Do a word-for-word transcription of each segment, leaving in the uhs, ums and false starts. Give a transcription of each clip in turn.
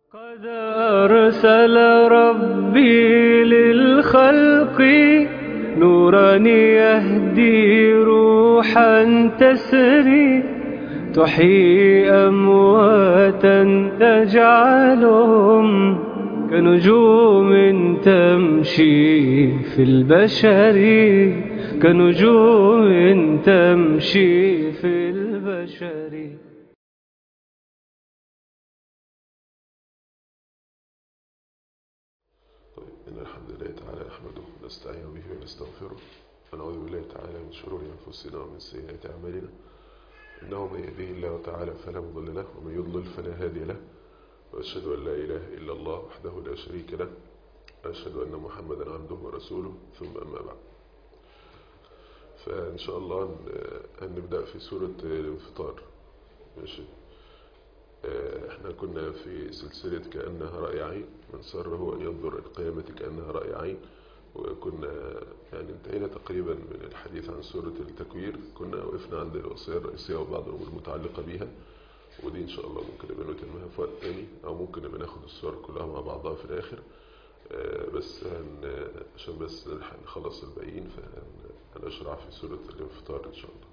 قد أرسل ربي للخلق نورا يهدي روحا تسري تحيي أمواتا تجعلهم كنجوم تمشي في البشر كنجوم تمشي في البشر. طيب إن الحمد لله تعالى نحمده ونستعين به ونستغفره ونعوذ بالله تعالى من شرور أنفسنا ومن سيئات أعمالنا إنه من يهده الله تعالى فلا مضل له ومن يضلل فلا هادي له وأشهد أن لا إله إلا الله وحده لا شريك له وأشهد أن محمدا عبده ورسوله ثم أما بعد. فإن شاء الله هنبدأ في سورة الانفطار. ماشي. احنا كنا في سلسلة كأنها رأي عين، من سره أن ينظر القيامة كأنها رأي عين، وكنا يعني انتهينا تقريبا من الحديث عن سورة التكوير. كنا وقفنا عند الوصية الرئيسية وبعض الأمور المتعلقة بيها، ودي إن شاء الله ممكن نبقى نتمها في وقت تاني، أو ممكن نبقى ناخد السور كلها مع بعضها في الآخر. بس هن عشان بس نلحق نخلص الباقيين فهنشرع في سورة الانفطار إن شاء الله.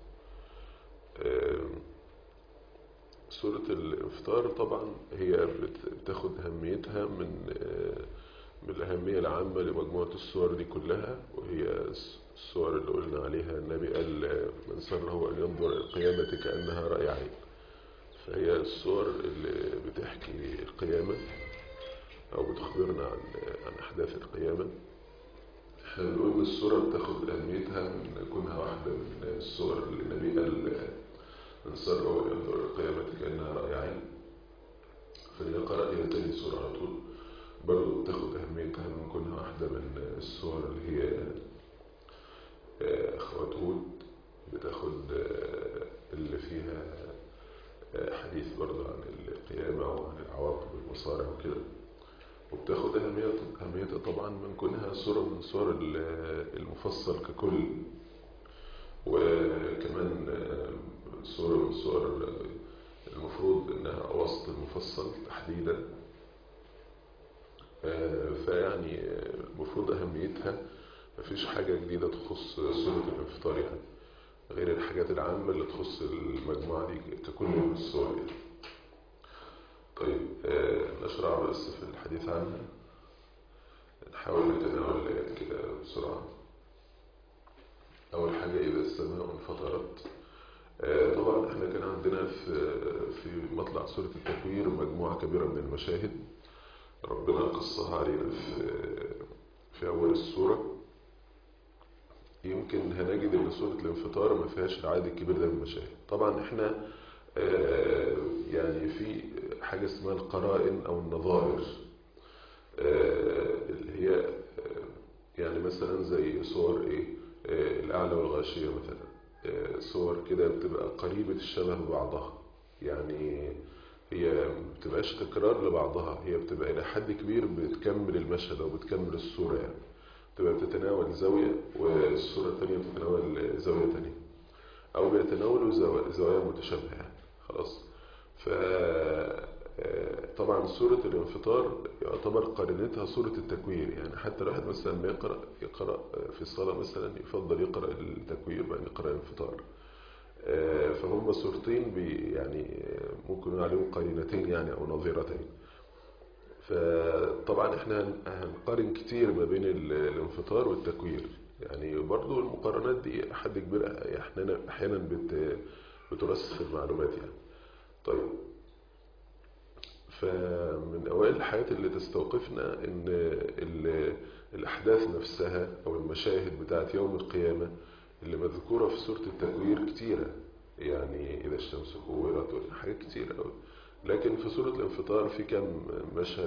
سورة الانفطار طبعا هي بتاخد أهميتها من من الأهمية العامة لمجموعة السور دي كلها، وهي السور اللي قلنا عليها النبي قال من سره أن ينظر القيامة كأنها رأي عين. فهي السور اللي بتحكي القيامة أو بتخبرنا عن عن أحداث القيامة. احنا بنقول إن السورة بتاخد أهميتها من كونها واحدة من السور اللي النبي قال من سره أن ينظر القيامة كأنها رأي عين. فنقرأ هي تاني سورة على طول، برضو بتاخد أهميتها من كونها واحدة من السور اللي هي أخوات هود، بتاخد اللي فيها حديث برضو عن القيامة وعن العواقب والمصارع وكده، وبتاخد أهميتها طبعا من كونها سورة من سور المفصل ككل، وكمان سورة من سور المفروض انها اوسط المفصل تحديدا. فيعني المفروض اهميتها مفيش حاجة جديدة تخص سورة الانفطار يعني، غير الحاجات العامة اللي تخص المجموعة دي ككل من السور يعني. طيب نشرع بس في الحديث عنها، نحاول نتناول الآيات كده بسرعة. أول حاجة إذا السماء انفطرت. طبعا احنا كان عندنا في في مطلع سورة التكوير مجموعة كبيرة من المشاهد ربنا قصها علينا في في أول السورة. يمكن هنجد ان سورة الانفطار ما فيهاش العدد الكبير ده من المشاهد. طبعا احنا يعني في حاجة اسمها القرائن او النظائر اللي هي يعني مثلا زي صور ايه الاعلى والغاشية مثلا، صور كده بتبقى قريبة الشبه ببعضها، يعني هي ما بتبقاش تكرار لبعضها، هي بتبقى إلى حد كبير بتكمل المشهد أو بتكمل الصورة، يعني بتبقى بتتناول زاوية والصورة الثانية بتتناول زاوية ثانية، أو بيتناولوا زوايا متشابهة يعني. خلاص. ف طبعا سورة الانفطار يعتبر قرينتها سورة التكوير، يعني حتى الواحد مثلا ما يقرأ يقرأ في الصلاة مثلا يفضل يقرأ التكوير بعد يقرأ الانفطار. فهم صورتين بي يعني ممكن نقول عليهم قرينتين يعني أو نظيرتين. فطبعا احنا هنقارن كتير ما بين الانفطار والتكوير، يعني برضو المقارنات دي حد كبير احيانا احيانا بت بترسخ المعلومات يعني. طيب، فمن أوائل الحاجات اللي تستوقفنا إن الأحداث نفسها أو المشاهد بتاعت يوم القيامة اللي مذكورة في سورة التكوير كتيرة، يعني إذا الشمس كورت حاجات كتيرة أوي. لكن في سورة الانفطار في كم مشهد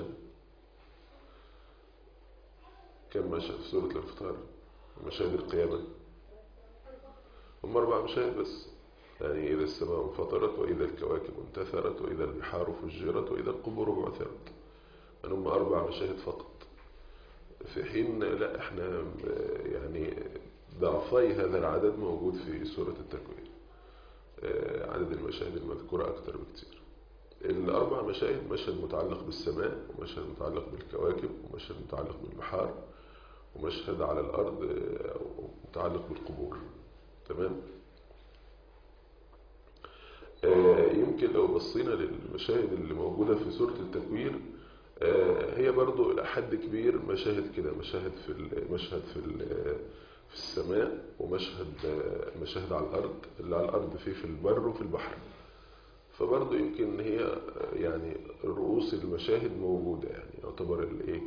كم مشهد في سورة الانفطار مشاهد القيامة؟ هم أربع مشاهد بس، يعني إذا السماء انفطرت وإذا الكواكب انتثرت وإذا البحار فجرت وإذا القبور بعثرت، يعني هم أربع مشاهد فقط. في حين لا احنا يعني ضعفي هذا العدد موجود في سورة التكوير، عدد المشاهد المذكورة أكثر بكثير. الأربع مشاهد: مشهد متعلق بالسماء، ومشهد متعلق بالكواكب، ومشهد متعلق بالبحار، ومشهد على الأرض متعلق بالقبور. تمام. يمكن لو بصينا للمشاهد اللي موجودة في سورة التكوير، هي برضو إلى حد كبير مشاهد كده، مشاهد في مشهد في في السماء، ومشهد مشاهد على الأرض. اللي على الأرض فيه في البر وفي البحر، فبرضو يمكن هي يعني رؤوس المشاهد موجودة، يعني يعتبر الايه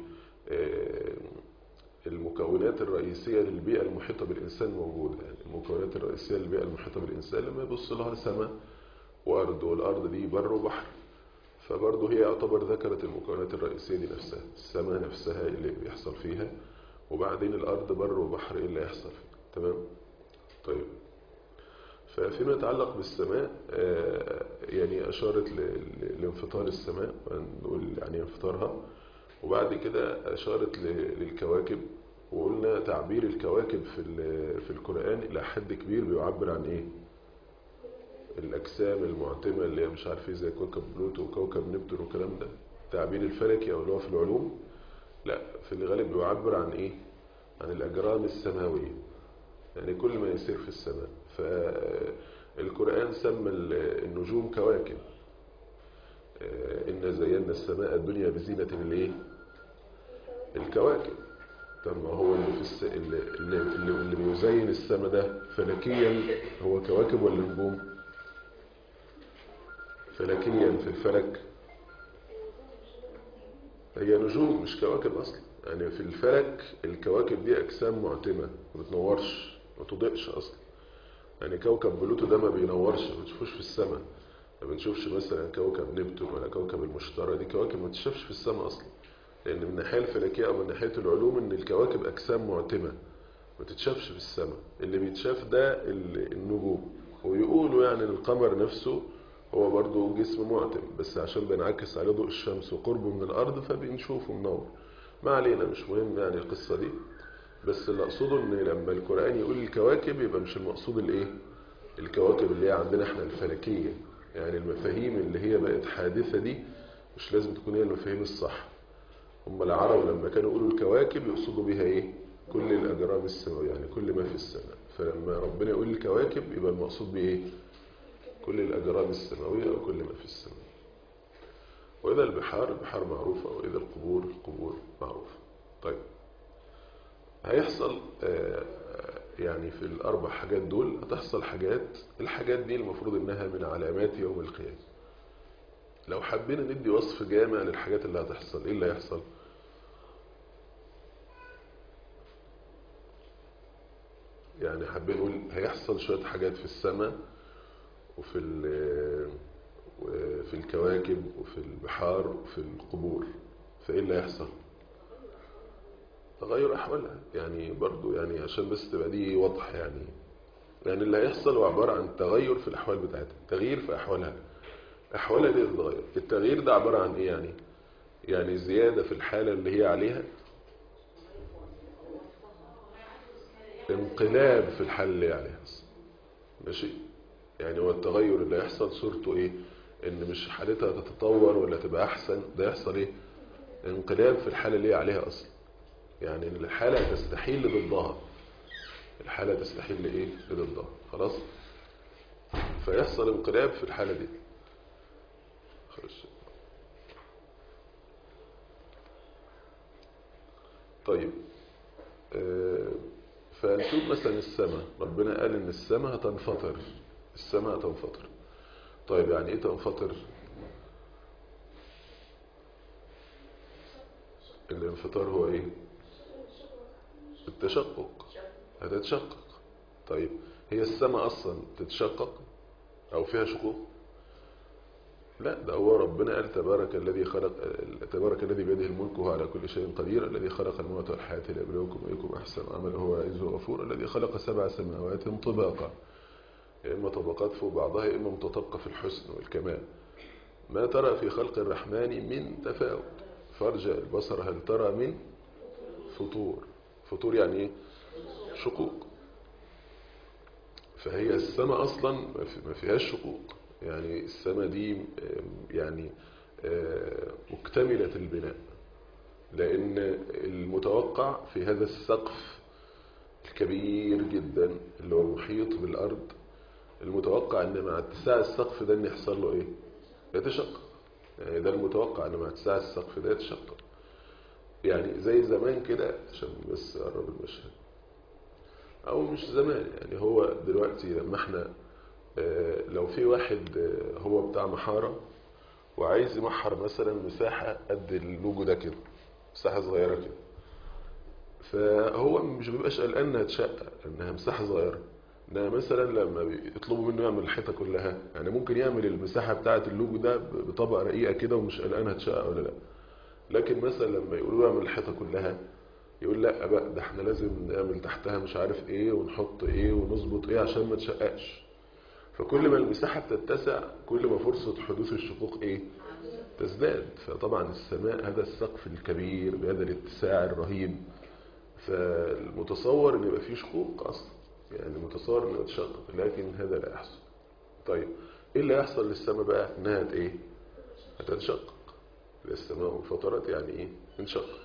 المكونات الرئيسية للبيئة المحيطة بالإنسان موجودة. يعني المكونات الرئيسية للبيئة المحيطة بالإنسان لما يبص لها سماء وأرض، والأرض دي بر وبحر، فبرضه هي يعتبر ذكرت المكونات الرئيسية دي نفسها. السماء نفسها اللي بيحصل فيها، وبعدين الأرض بر وبحر اللي يحصل فيها. تمام. طيب، فيما يتعلق بالسماء يعني أشارت لانفطار السماء، نقول يعني انفطارها، وبعد كده أشارت للكواكب، وقلنا تعبير الكواكب في في القرآن إلى حد كبير بيعبر عن إيه؟ الأجسام المعتمة اللي هي مش عارف ايه، زي كوكب بلوتو وكوكب نبتون والكلام ده. التعبير الفلكي أو اللي هو في العلوم، لا، في الغالب بيعبر عن إيه؟ عن الأجرام السماوية، يعني كل ما يسير في السماء. فالقرآن سمى النجوم كواكب. إن زينا السماء الدنيا بزينة الايه؟ الكواكب. طب ما هو اللي في الس... اللي, اللي, اللي بيزين السماء ده فلكيا هو كواكب ولا نجوم؟ فلكيا في الفلك هي نجوم مش كواكب اصلا. يعني في الفلك الكواكب دي اجسام معتمة ما بتنورش ما تضيئش اصلا. يعني كوكب بلوتو ده ما بينورش، ما بتشوفوش في السماء. ما بنشوفش مثلا كوكب نبتون ولا كوكب المشتري، دي كواكب ما تشوفش في السماء اصلا. لان من الناحيه الفلكيه او من ناحيه العلوم ان الكواكب اجسام معتمه ما تتشافش في السماء. اللي بيتشاف ده النجوم. ويقولوا يعني القمر نفسه هو برضو جسم معتم، بس عشان بينعكس عليه ضوء الشمس وقربه من الارض فبنشوفه منور. ما علينا، مش مهم يعني القصه دي. بس اللي اقصده ان لما القرآن يقول الكواكب يبقى مش المقصود الايه؟ الكواكب اللي هي عندنا احنا الفلكيه. يعني المفاهيم اللي هي بقت حادثه دي مش لازم تكون هي المفاهيم الصح. هم العرب لما كانوا يقولوا الكواكب يقصدوا بها ايه؟ كل الاجرام السماويه، يعني كل ما في السماء. فلما ربنا يقول الكواكب يبقى المقصود بايه؟ كل الاجرام السماويه وكل ما في السماء. واذا البحار البحار معروفه، واذا القبور القبور معروفه. طيب، هيحصل يعني في الاربع حاجات دول هتحصل حاجات. الحاجات دي المفروض انها من علامات يوم القيامه. لو حبينا ندي وصف جامع للحاجات اللي هتحصل، ايه اللي هيحصل؟ يعني حابين نقول هيحصل شويه حاجات في السماء وفي وفي الكواكب وفي البحار وفي القبور. فايه اللي هيحصل؟ تغير احوالها. يعني برضو يعني عشان بس تبقى دي واضحه. يعني يعني اللي هيحصل هو عباره عن تغير في الاحوال بتاعتها، تغيير في احوالها. احوالها دي تتغير. التغيير ده عباره عن ايه؟ يعني يعني زياده في الحاله اللي هي عليها، انقلاب في الحال اللي عليها. ماشي. يعني هو التغير اللي هيحصل صورته ايه؟ ان مش حالتها تتطور ولا تبقى احسن، ده يحصل ايه؟ انقلاب في الحالة اللي هي عليها اصلا. يعني الحالة تستحيل لضدها. الحالة تستحيل لايه؟ لضدها. خلاص. فيحصل انقلاب في الحالة دي. خلاص. طيب، آه فنشوف مثلا السماء. ربنا قال ان السماء هتنفطر. السماء هتنفطر. طيب يعني ايه تنفطر؟ الانفطار هو ايه؟ التشقق. هتتشقق. طيب، هي السماء اصلا تتشقق او فيها شقوق؟ لا، ده هو ربنا قال تبارك الذي خلق تبارك الذي بيده الملك وهو على كل شيء قدير، الذي خلق الموت والحياة ليبلوكم ايكم احسن عملا وهو العزيز الغفور، الذي خلق سبع سماوات طباقا، يا اما طبقات فوق بعضها يا اما متطابقه في الحسن والكمال. ما ترى في خلق الرحمن من تفاوت فارجع البصر هل ترى من فطور. فطور يعني ايه؟ شقوق. فهي السماء اصلا ما فيهاش شقوق. يعني السماء دي يعني مكتملة البناء، لأن المتوقع في هذا السقف الكبير جدا اللي هو محيط بالأرض، المتوقع أن مع اتساع السقف ده أن يحصل له إيه؟ يتشقق. يعني ده المتوقع أن مع اتساع السقف ده يتشقق. يعني زي زمان كده، عشان بس أقرب المشهد، أو مش زمان، يعني هو دلوقتي لما احنا لو في واحد هو بتاع محارة وعايز يمحر مثلا مساحة قد اللوجو ده كده، مساحة صغيرة كده، فهو مش بيبقاش قلقان انها تشقق انها مساحة صغيرة. انما مثلا لما بيطلبوا منه يعمل الحيطة كلها، يعني ممكن يعمل المساحة بتاعة اللوجو ده بطبقة رقيقة كده ومش قلقان هتشقق ولا لا. لكن مثلا لما يقولوا يعمل الحيطة كلها، يقول لا بقى، ده احنا لازم نعمل تحتها مش عارف ايه ونحط ايه ونظبط ايه عشان ما تشققش. فكل ما المساحة بتتسع كل ما فرصة حدوث الشقوق ايه؟ تزداد. فطبعا السماء هذا السقف الكبير بهذا الاتساع الرهيب، فالمتصور ان يبقى فيه شقوق اصلا، يعني المتصور انها تشقق، لكن هذا لا يحصل. طيب ايه اللي هيحصل للسماء بقى؟ انها ايه؟ هتنشقق. السماء انفطرت يعني ايه؟ انشقق.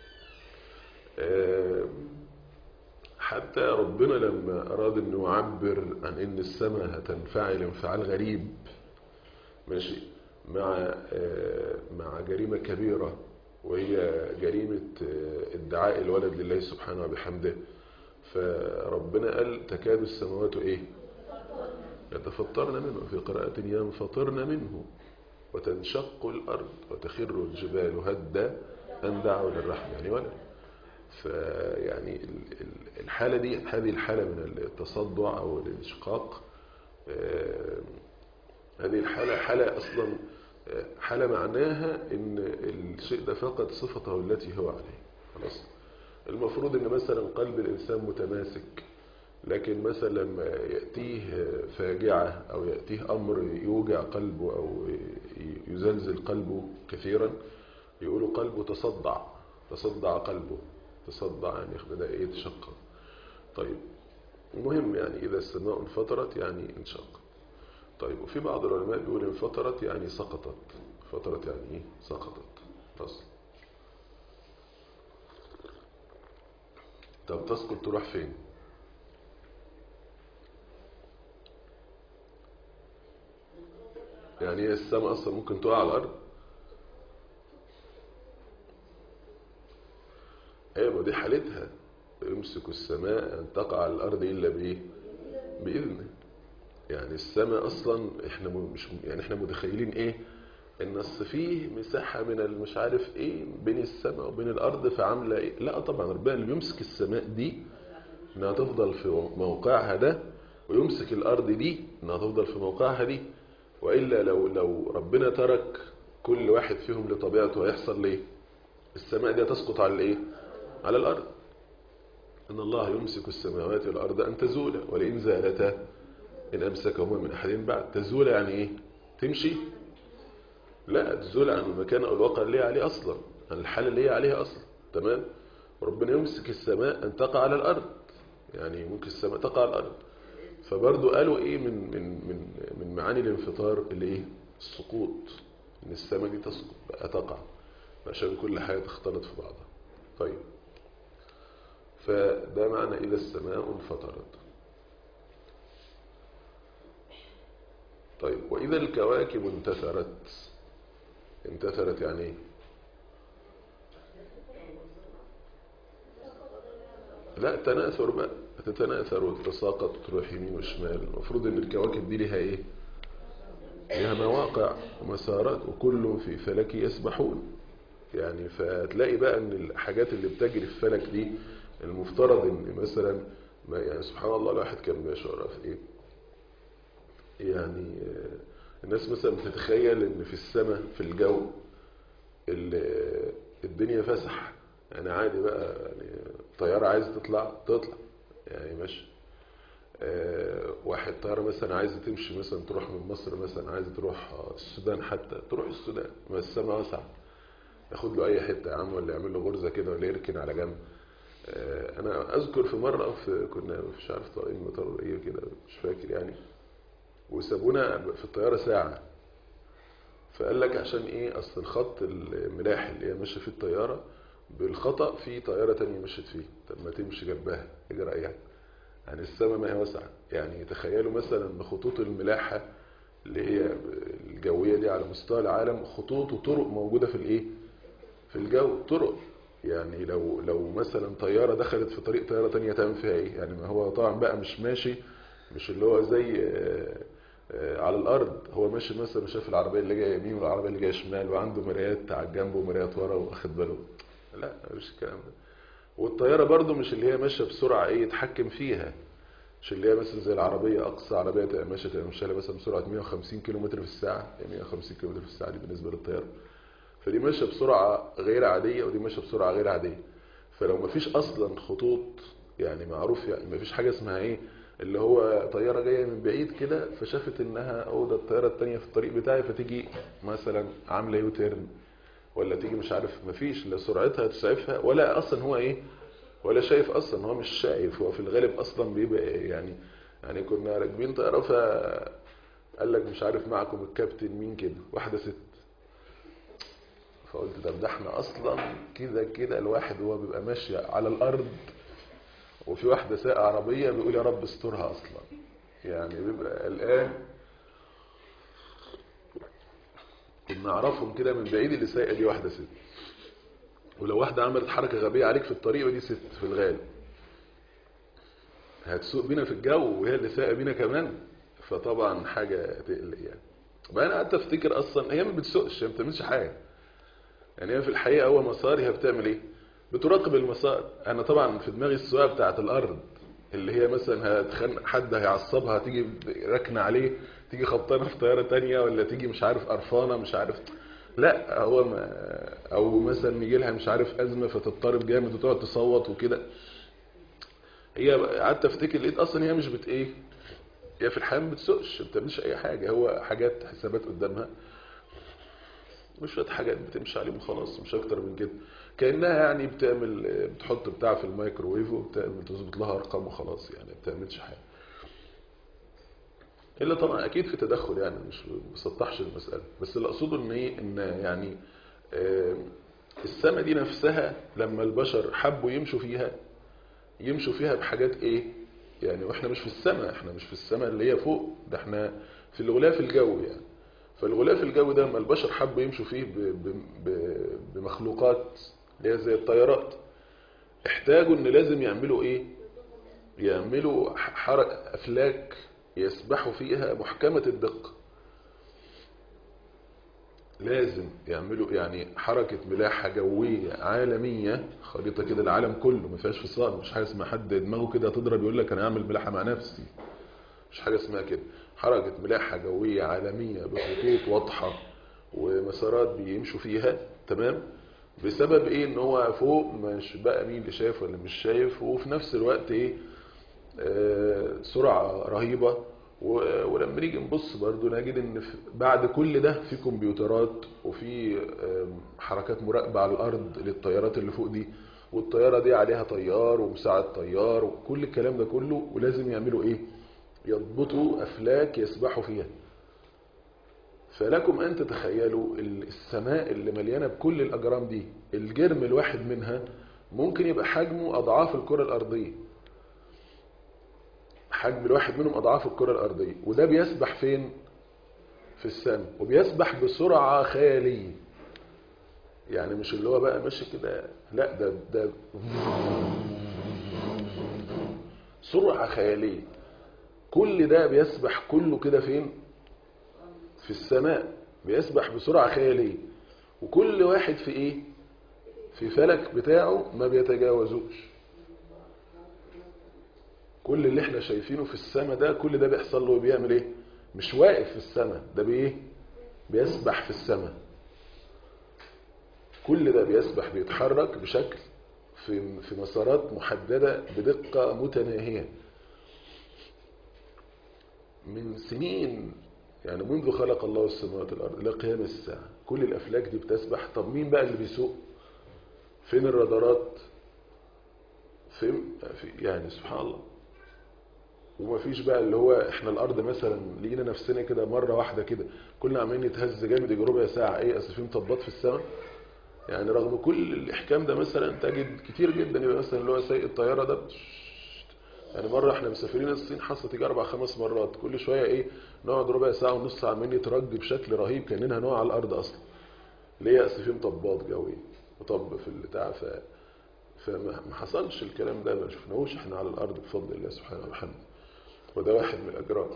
حتى ربنا لما أراد أن يعبر عن أن السماء هتنفعل انفعال غريب ماشي مع مع جريمة كبيرة، وهي جريمة ادعاء الولد لله سبحانه وبحمده، فربنا قال تكاد السماوات إيه؟ يتفطرن منه، في قراءة ينفطرن منه، وتنشق الأرض وتخر الجبال هدا أن دعوا للرحمن يعني ولد. فيعني الحالة دي، هذه الحالة من التصدع أو الانشقاق، هذه الحالة حالة أصلا حالة معناها إن الشيء ده فقد صفته التي هو عليه. خلاص. المفروض إن مثلا قلب الإنسان متماسك، لكن مثلا لما يأتيه فاجعة أو يأتيه أمر يوجع قلبه أو يزلزل قلبه كثيرا، يقولوا قلبه تصدع، تصدع قلبه، تصدع يعني بدأ يتشقق. طيب المهم يعني إذا السماء انفطرت يعني انشقت. طيب وفي بعض العلماء بيقول انفطرت يعني سقطت. انفطرت يعني ايه؟ سقطت. فصل. طب تسقط تروح فين؟ يعني هي السماء اصلا ممكن تقع على الارض؟ ايوه دي حالتها، يمسك السماء ان تقع على الارض الا بايه؟ باذنه. يعني السماء اصلا احنا مش يعني احنا متخيلين ايه؟ ان اصل فيه مساحه من المش عارف ايه بين السماء وبين الارض فعامله ايه. لا طبعا ربنا اللي بيمسك السماء دي انها تفضل في موقعها ده، ويمسك الارض دي انها تفضل في موقعها دي. والا لو لو ربنا ترك كل واحد فيهم لطبيعته هيحصل ليه؟ السماء دي تسقط على الايه؟ على الارض. ان الله يمسك السماوات والارض ان تزولا ولئن زالتا ان امسكهما من احد بعد. تزول يعني ايه؟ تمشي؟ لا، تزول عن المكان او الواقع اللي هي عليه اصلا، عن الحاله اللي هي عليها اصلا. تمام. وربنا يمسك السماء ان تقع على الارض، يعني ممكن السماء تقع على الارض. فبرضه قالوا ايه من من من من معاني الانفطار اللي ايه؟ السقوط، ان السماء دي تسقط بقى تقع عشان كل حاجه تختلط في بعضها. طيب فده معنى اذا السماء انفطرت. طيب واذا الكواكب انتثرت. انتثرت يعني ايه؟ لا تناثر بقى، تتناثر وتتساقط وتروح يمين وشمال. المفروض ان الكواكب دي لها ايه؟ لها مواقع ومسارات، وكل في فلك يسبحون. يعني فتلاقي بقى ان الحاجات اللي بتجري في الفلك دي المفترض ان مثلا ما يعني سبحان الله الواحد كان بيشعر في ايه؟ يعني الناس مثلا بتتخيل ان في السماء في الجو الدنيا فسح، يعني عادي بقى، يعني طيارة عايزة تطلع تطلع يعني ماشي. أه واحد طيارة مثلا عايزة تمشي مثلا تروح من مصر مثلا عايزة تروح السودان، حتى تروح السودان ما السماء واسعة، ياخد له اي حتة يا عم، ولا يعمل له غرزة كده، ولا يركن على جنب. أه انا اذكر في مرة في كنا مش عارف طالعين مطار ايه كده مش فاكر يعني، وسابونا في الطيارة ساعة. فقال لك عشان ايه؟ اصل الخط الملاحي اللي هي ماشيه فيه الطياره بالخطأ في طياره تانية مشيت فيه، طب ما تمشي جنبها يجرى ايه يعني؟ يعني السماء ما هي واسعه. يعني تخيلوا مثلا ان خطوط الملاحه اللي هي الجويه دي على مستوى العالم خطوط وطرق موجوده في الايه؟ في الجو، طرق. يعني لو لو مثلا طياره دخلت في طريق طياره تانية تعمل فيها ايه؟ يعني ما هو طبعا بقى مش ماشي، مش اللي هو زي آه، آه، على الارض، هو ماشي مثلا شاف العربيه اللي جايه يمين والعربيه اللي جايه شمال وعنده مرايات على الجنب ومرايات ورا واخد باله. لا مش الكلام ده. والطياره برضو مش اللي هي ماشيه بسرعه ايه يتحكم فيها، مش اللي هي مثلا زي العربيه اقصى عربيه تبقى ماشيه تبقى ماشيه مثلا بسرعه مية وخمسين كيلومتر في الساعه. يعني مية وخمسين كيلومتر في الساعه دي بالنسبه للطياره، فدي ماشيه بسرعه غير عاديه ودي ماشيه بسرعه غير عاديه. فلو ما فيش اصلا خطوط، يعني معروف يعني ما فيش حاجه اسمها ايه اللي هو طياره جايه من بعيد كده فشافت انها او ده الطياره الثانيه في الطريق بتاعي فتيجي مثلا عامله يوتيرن، ولا تيجي مش عارف، ما فيش لا سرعتها تسعفها ولا اصلا هو ايه، ولا شايف اصلا، هو مش شايف. هو في الغالب اصلا بيبقى إيه يعني. يعني كنا راكبين طياره فقال لك مش عارف معكم الكابتن مين كده، واحده ست. فقلت طب ده احنا اصلا كده كده الواحد هو بيبقى ماشي على الارض وفي واحده سايقه عربيه بيقول يا رب استرها اصلا، يعني بيبقى قلقان. كنا نعرفهم كده من بعيد اللي سايقه دي واحده ست، ولو واحده عملت حركه غبيه عليك في الطريق ودي ست في الغالب هتسوق بينا في الجو وهي اللي سايقه بينا كمان، فطبعا حاجه تقلق يعني. بقى انا قعدت افتكر اصلا هي ما بتسوقش، هي ما بتعملش حاجه. يعني هي في الحقيقه اول مسار هي بتعمل ايه؟ بتراقب المسار. انا طبعا في دماغي السواقه بتاعه الارض اللي هي مثلا هتخنق حد هيعصبها تيجي ركنه عليه، تيجي خبطانه في طياره تانية، ولا تيجي مش عارف قرفانه مش عارف. لا هو ما، او مثلا يجي لها مش عارف ازمه فتضطرب جامد وتقعد تصوت وكده. هي قعدت افتكر لقيت اصلا هي مش بت ايه، هي في الحقيقه ما بتسوقش، ما بتعملش اي حاجه. هو حاجات حسابات قدامها وشويه حاجات بتمشي عليهم خلاص، مش اكتر من كده. كانها يعني بتعمل بتحط بتاع في الميكروويف وبتعمل تظبط لها ارقام وخلاص، يعني ما بتعملش حاجه. الا طبعا اكيد في تدخل، يعني مش بسطحش المساله، بس اللي اقصده ان ايه، ان يعني آه، السما دي نفسها لما البشر حبوا يمشوا فيها يمشوا فيها بحاجات ايه يعني. واحنا مش في السماء، احنا مش في السماء اللي هي فوق، ده احنا في الغلاف الجوي يعني. فالغلاف الجوي ده لما البشر حبوا يمشوا فيه ب ب ب بمخلوقات اللي هي زي الطيارات، احتاجوا ان لازم يعملوا ايه، يعملوا حركة افلاك يسبحوا فيها محكمة الدقة. لازم يعملوا يعني حركة ملاحة جوية عالمية، خريطة كده العالم كله ما فيهاش فصال. مش حاجة اسمها حد دماغه كده تضرب يقول لك انا اعمل ملاحة مع نفسي، مش حاجة اسمها كده. حركة ملاحة جوية عالمية بخطوط واضحة ومسارات بيمشوا فيها، تمام. بسبب ايه؟ ان هو فوق مش بقى مين اللي شايف ولا مش شايف، وفي نفس الوقت ايه آه سرعة رهيبة. ولما نيجي نبص برضو نجد ان بعد كل ده في كمبيوترات وفي آه حركات مراقبة على الارض للطيارات اللي فوق دي، والطيارة دي عليها طيار ومساعد طيار وكل الكلام ده كله، ولازم يعملوا ايه، يضبطوا افلاك يسبحوا فيها. فلكم ان تتخيلوا السماء اللي مليانة بكل الاجرام دي، الجرم الواحد منها ممكن يبقى حجمه اضعاف الكرة الارضية. حجم الواحد منهم اضعاف الكرة الارضية، وده بيسبح فين؟ في السماء، وبيسبح بسرعة خيالية. يعني مش اللي هو بقى ماشي كده، لا ده ده سرعة خيالية. كل ده بيسبح كله كده فين؟ في السماء، بيسبح بسرعة خيالية. وكل واحد في ايه؟ في فلك بتاعه ما بيتجاوزوش. كل اللي احنا شايفينه في السماء ده كل ده بيحصل له بيعمل ايه؟ مش واقف في السماء، ده بايه؟ بيسبح في السماء. كل ده بيسبح بيتحرك بشكل في في مسارات محددة بدقة متناهية من سنين، يعني منذ خلق الله السماوات والارض الى قيام الساعة كل الافلاك دي بتسبح. طب مين بقى اللي بيسوق؟ فين الرادارات؟ فين في يعني سبحان الله. ومفيش بقى اللي هو احنا الارض مثلا لقينا نفسنا كده مره واحده كده كلنا عمالين نتهز جامد يجي ربع ساعه، ايه اصل في مطبات في السماء. يعني رغم كل الاحكام ده مثلا تجد كتير جدا يبقى مثلا اللي هو سايق الطياره ده، يعني مره احنا مسافرين الصين حصلت تيجي اربع خمس مرات، كل شويه ايه نقعد ربع ساعه ونص ساعه عمالين نترج بشكل رهيب كاننا هنقع على الارض اصلا. ليه؟ اصل في مطبات جويه، مطب في البتاع. ف فما حصلش الكلام ده، ما شفناهوش احنا على الارض بفضل الله سبحانه وبحمده. وده واحد من الاجرام.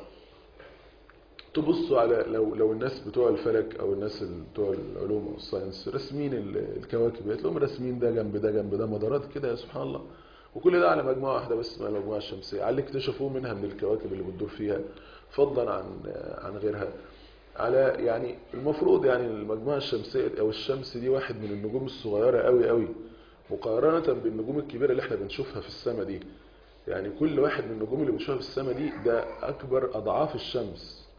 تبصوا على لو لو الناس بتوع الفلك او الناس بتوع العلوم او الساينس راسمين الكواكب، هتلاقيهم راسمين ده جنب ده جنب ده مدارات كده، يا سبحان الله. وكل ده على مجموعه واحده بس اسمها المجموعه الشمسيه، على اللي اكتشفوه منها من الكواكب اللي بتدور فيها فضلا عن عن غيرها. على يعني المفروض يعني المجموعه الشمسيه او الشمس دي واحد من النجوم الصغيره قوي قوي مقارنه بالنجوم الكبيره اللي احنا بنشوفها في السماء دي. يعني كل واحد من النجوم اللي بنشوفها في السماء دي ده اكبر اضعاف الشمس،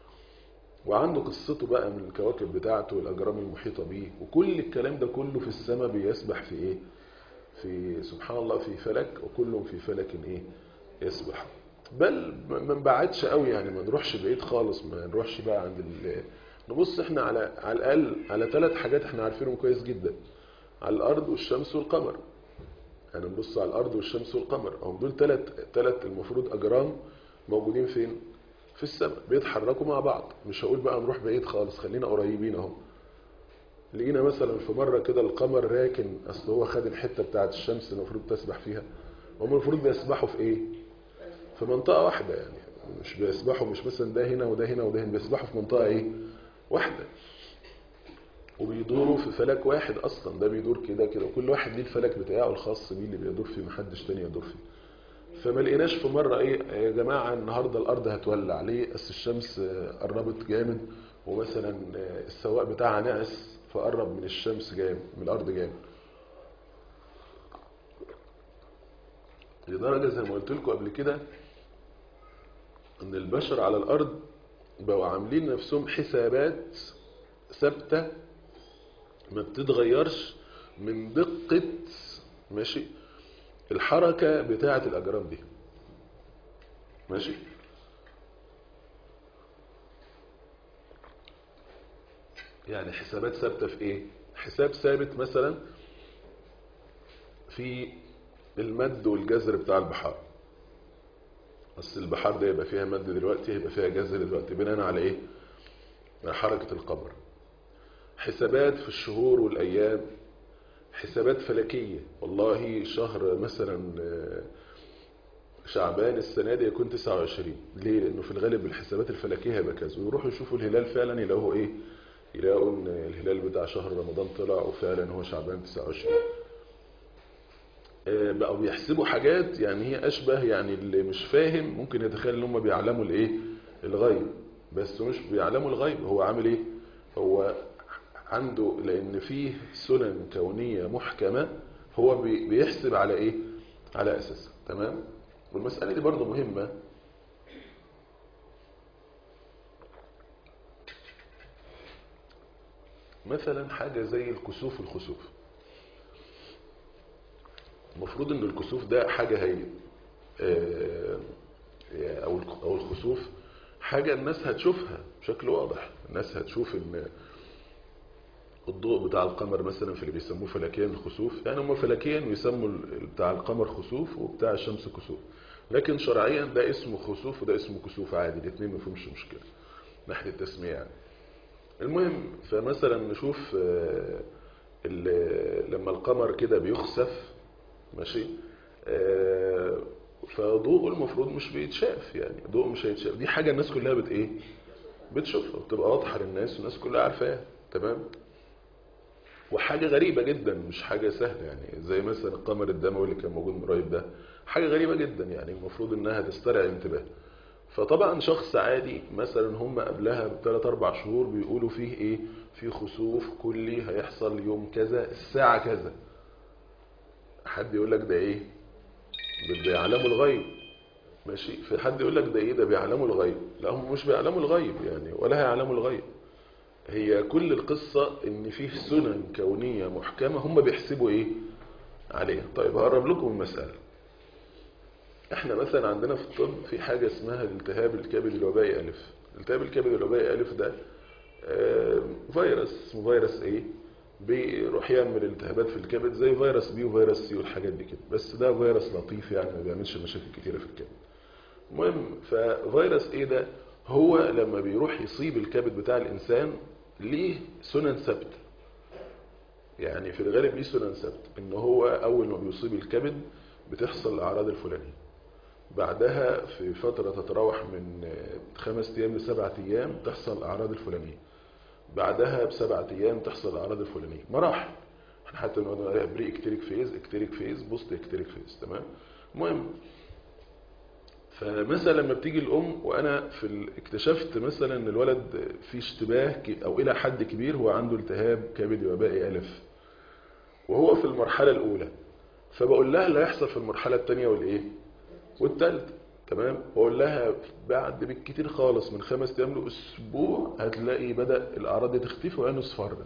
وعنده قصته بقى من الكواكب بتاعته والاجرام المحيطه بيه، وكل الكلام ده كله في السماء بيسبح في ايه؟ في سبحان الله في فلك، وكلهم في فلك ايه؟ يسبح. بل ما نبعدش قوي يعني، ما نروحش بعيد خالص، ما نروحش بقى عند ال... نبص احنا على على الاقل على ثلاث حاجات احنا عارفينهم كويس جدا، على الارض والشمس والقمر. يعني نبص على الارض والشمس والقمر، هم دول ثلاث ثلاث المفروض اجرام موجودين فين؟ في السماء، بيتحركوا مع بعض. مش هقول بقى نروح بعيد خالص، خلينا قريبين اهو. لقينا مثلا في مره كده القمر راكن، اصل هو خد الحته بتاعه الشمس المفروض تسبح فيها. هم المفروض بيسبحوا في ايه؟ في منطقه واحده، يعني مش بيسبحوا مش مثلا ده هنا وده هنا وده هنا، بيسبحوا في منطقه ايه؟ واحده. وبيدوروا في فلك واحد اصلا، ده بيدور كده كده، وكل واحد ليه الفلك بتاعه الخاص بيه اللي بيدور فيه، محدش تاني يدور فيه. فما لقيناش في مره ايه يا جماعه النهارده الارض هتولع، ليه؟ اصل الشمس قربت جامد، ومثلا السواق بتاعها نعس فقرب من الشمس جامد، من الارض جامد. لدرجه زي ما قلت لكم قبل كده ان البشر على الارض بقوا عاملين نفسهم حسابات ثابته ما بتتغيرش من دقه ماشي الحركه بتاعه الاجرام دي. ماشي. يعني حسابات ثابته في ايه؟ حساب ثابت مثلا في المد والجزر بتاع البحار. اصل البحار ده يبقى فيها مد دلوقتي، هيبقى فيها جزر دلوقتي، بناء على ايه؟ على حركه القمر. حسابات في الشهور والايام، حسابات فلكيه. والله شهر مثلا شعبان السنه دي يكون تسعة وعشرين، ليه؟ لانه في الغالب الحسابات الفلكيه هيبقى كذا، ويروحوا يشوفوا الهلال فعلا يلاقوه ايه؟ يلاقوا ان الهلال بتاع شهر رمضان طلع وفعلا هو شعبان تسعة وعشرين. بقوا بيحسبوا حاجات يعني هي اشبه، يعني اللي مش فاهم ممكن يتخيل ان هم بيعلموا الايه؟ الغيب. بس مش بيعلموا الغيب، هو عامل ايه؟ هو عنده لان فيه سنن كونيه محكمه، هو بيحسب على ايه؟ على اساسها. تمام. والمساله دي برضو مهمه. مثلا حاجه زي الكسوف والخسوف، المفروض ان الكسوف ده حاجه هي او او الخسوف حاجه الناس هتشوفها بشكل واضح. الناس هتشوف ان الضوء بتاع القمر مثلا في اللي بيسموه فلكيا الخسوف، يعني هم فلكيا ويسموا بتاع القمر خسوف وبتاع الشمس كسوف، لكن شرعيا ده اسمه خسوف وده اسمه كسوف عادي، الاثنين ما فيهمش مشكله ناحيه التسميه يعني. المهم فمثلا نشوف لما القمر كده بيخسف ماشي، فضوءه المفروض مش بيتشاف، يعني ضوء مش هيتشاف، دي حاجه الناس كلها بت ايه؟ بتشوفها وبتبقى واضحه للناس والناس كلها عارفاها. تمام. وحاجه غريبه جدا، مش حاجه سهله، يعني زي مثلا القمر الدموي اللي كان موجود من قريب ده، حاجه غريبه جدا، يعني المفروض انها تسترعي انتباه. فطبعا شخص عادي مثلا هم قبلها بثلاث اربع شهور بيقولوا فيه ايه؟ في خسوف كلي هيحصل يوم كذا الساعه كذا. حد يقول لك ده ايه؟ ده بيعلموا الغيب. ماشي. في حد يقول لك ده ايه؟ ده بيعلموا الغيب. لا، هم مش بيعلموا الغيب يعني، ولا هيعلموا الغيب. هي كل القصة ان فيه سنن كونية محكمة هم بيحسبوا ايه؟ عليها. طيب هقرب لكم المسألة. احنا مثلا عندنا في الطب في حاجة اسمها الالتهاب الكبد الوبائي ألف. الالتهاب الكبد الوبائي ألف ده آه، فيروس اسمه فيروس ايه، بيروح يعمل التهابات في الكبد زي فيروس بي وفيروس سي والحاجات دي كده، بس ده فيروس لطيف يعني ما بيعملش مشاكل كتيرة في الكبد. المهم ففيروس ايه ده هو لما بيروح يصيب الكبد بتاع الانسان ليه سنن ثابته، يعني في الغالب ليه سنن ثابته، ان هو اول ما بيصيب الكبد بتحصل الاعراض الفلانيه، بعدها في فتره تتراوح من خمس ايام لسبعة ايام تحصل الاعراض الفلانيه، بعدها بسبعة ايام تحصل الاعراض الفلانيه، مراحل. احنا حتى نقول عليها بري اكتيريك فيز، اكتيريك فيز، بوست اكتيريك فيز، تمام. المهم فمثلا لما بتيجي الام وانا في ال- اكتشفت مثلا ان الولد فيه اشتباه ك- او الى حد كبير هو عنده التهاب كبدي وبائي الف وهو في المرحله الاولى، فبقول لها اللي هيحصل في المرحله الثانيه والايه والثالثه، تمام. واقول لها بعد بالكتير خالص من خمس ايام لاسبوع هتلاقي بدا الاعراض دي تختفي وعينه اصفرت،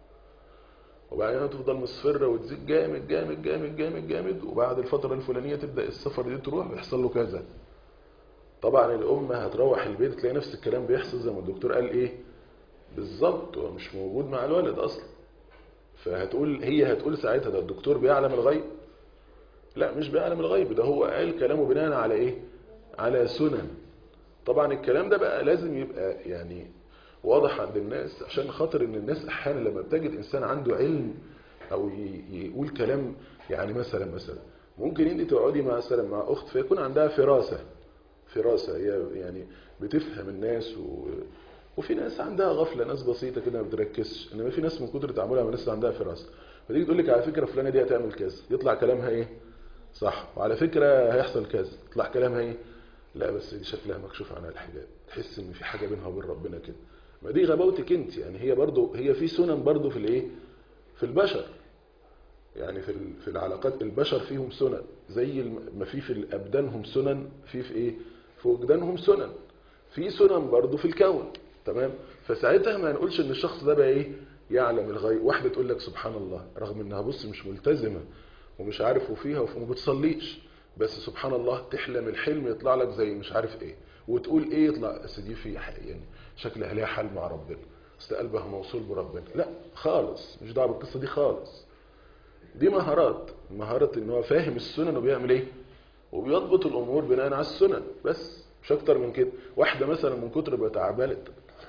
وبعدين تفضل مصفره وتزيد جامد جامد جامد جامد جامد، وبعد الفتره الفلانيه تبدا الصفر دي تروح ويحصل له كذا. طبعا الام هتروح البيت تلاقي نفس الكلام بيحصل زي ما الدكتور قال ايه بالظبط، هو مش موجود مع الولد اصلا. فهتقول هي هتقول ساعتها ده الدكتور بيعلم الغيب؟ لا مش بيعلم الغيب، ده هو قال كلامه بناء على ايه، على سنن. طبعا الكلام ده بقى لازم يبقى يعني واضح عند الناس، عشان خاطر ان الناس احيانا لما بتجد انسان عنده علم او ي- يقول كلام، يعني مثلا مثلا ممكن انت تقعدي مع مثلا مع اخت فيكون عندها فراسه، فراسة هي يعني بتفهم الناس و... وفي ناس عندها غفلة، ناس بسيطة كده ما بتركزش، انما في ناس من كتر تعاملها مع ناس عندها فراسة، فتيجي تقول لك على فكرة فلانة دي هتعمل كذا، يطلع كلامها ايه صح، وعلى فكرة هيحصل كذا يطلع كلامها ايه لا بس دي شكلها مكشوف عنها الحجاب، تحس ان في حاجة بينها وبين ربنا كده. ما دي غباوتك انت، يعني هي برضو هي في سنن برضو في الايه في البشر، يعني في ال- في العلاقات البشر فيهم سنن زي الم- ما في في ابدانهم سنن، في في ايه في وجدانهم سنن، في سنن برضو في الكون، تمام. فساعتها ما نقولش ان الشخص ده بقى ايه يعلم الغيب. واحده تقول لك سبحان الله رغم انها بص مش ملتزمه ومش عارف وفيها وما بتصليش، بس سبحان الله تحلم الحلم يطلع لك زي مش عارف ايه، وتقول ايه يطلع بس دي في ح- يعني شكلها ليها حل مع ربنا، اصل قلبها موصول بربنا. لا خالص، مش دعوه بالقصه دي خالص. دي مهارات، مهارة ان هو فاهم السنن وبيعمل ايه وبيضبط الامور بناء على السنن، بس مش اكتر من كده. واحدة مثلا من كتر ما تعبانت،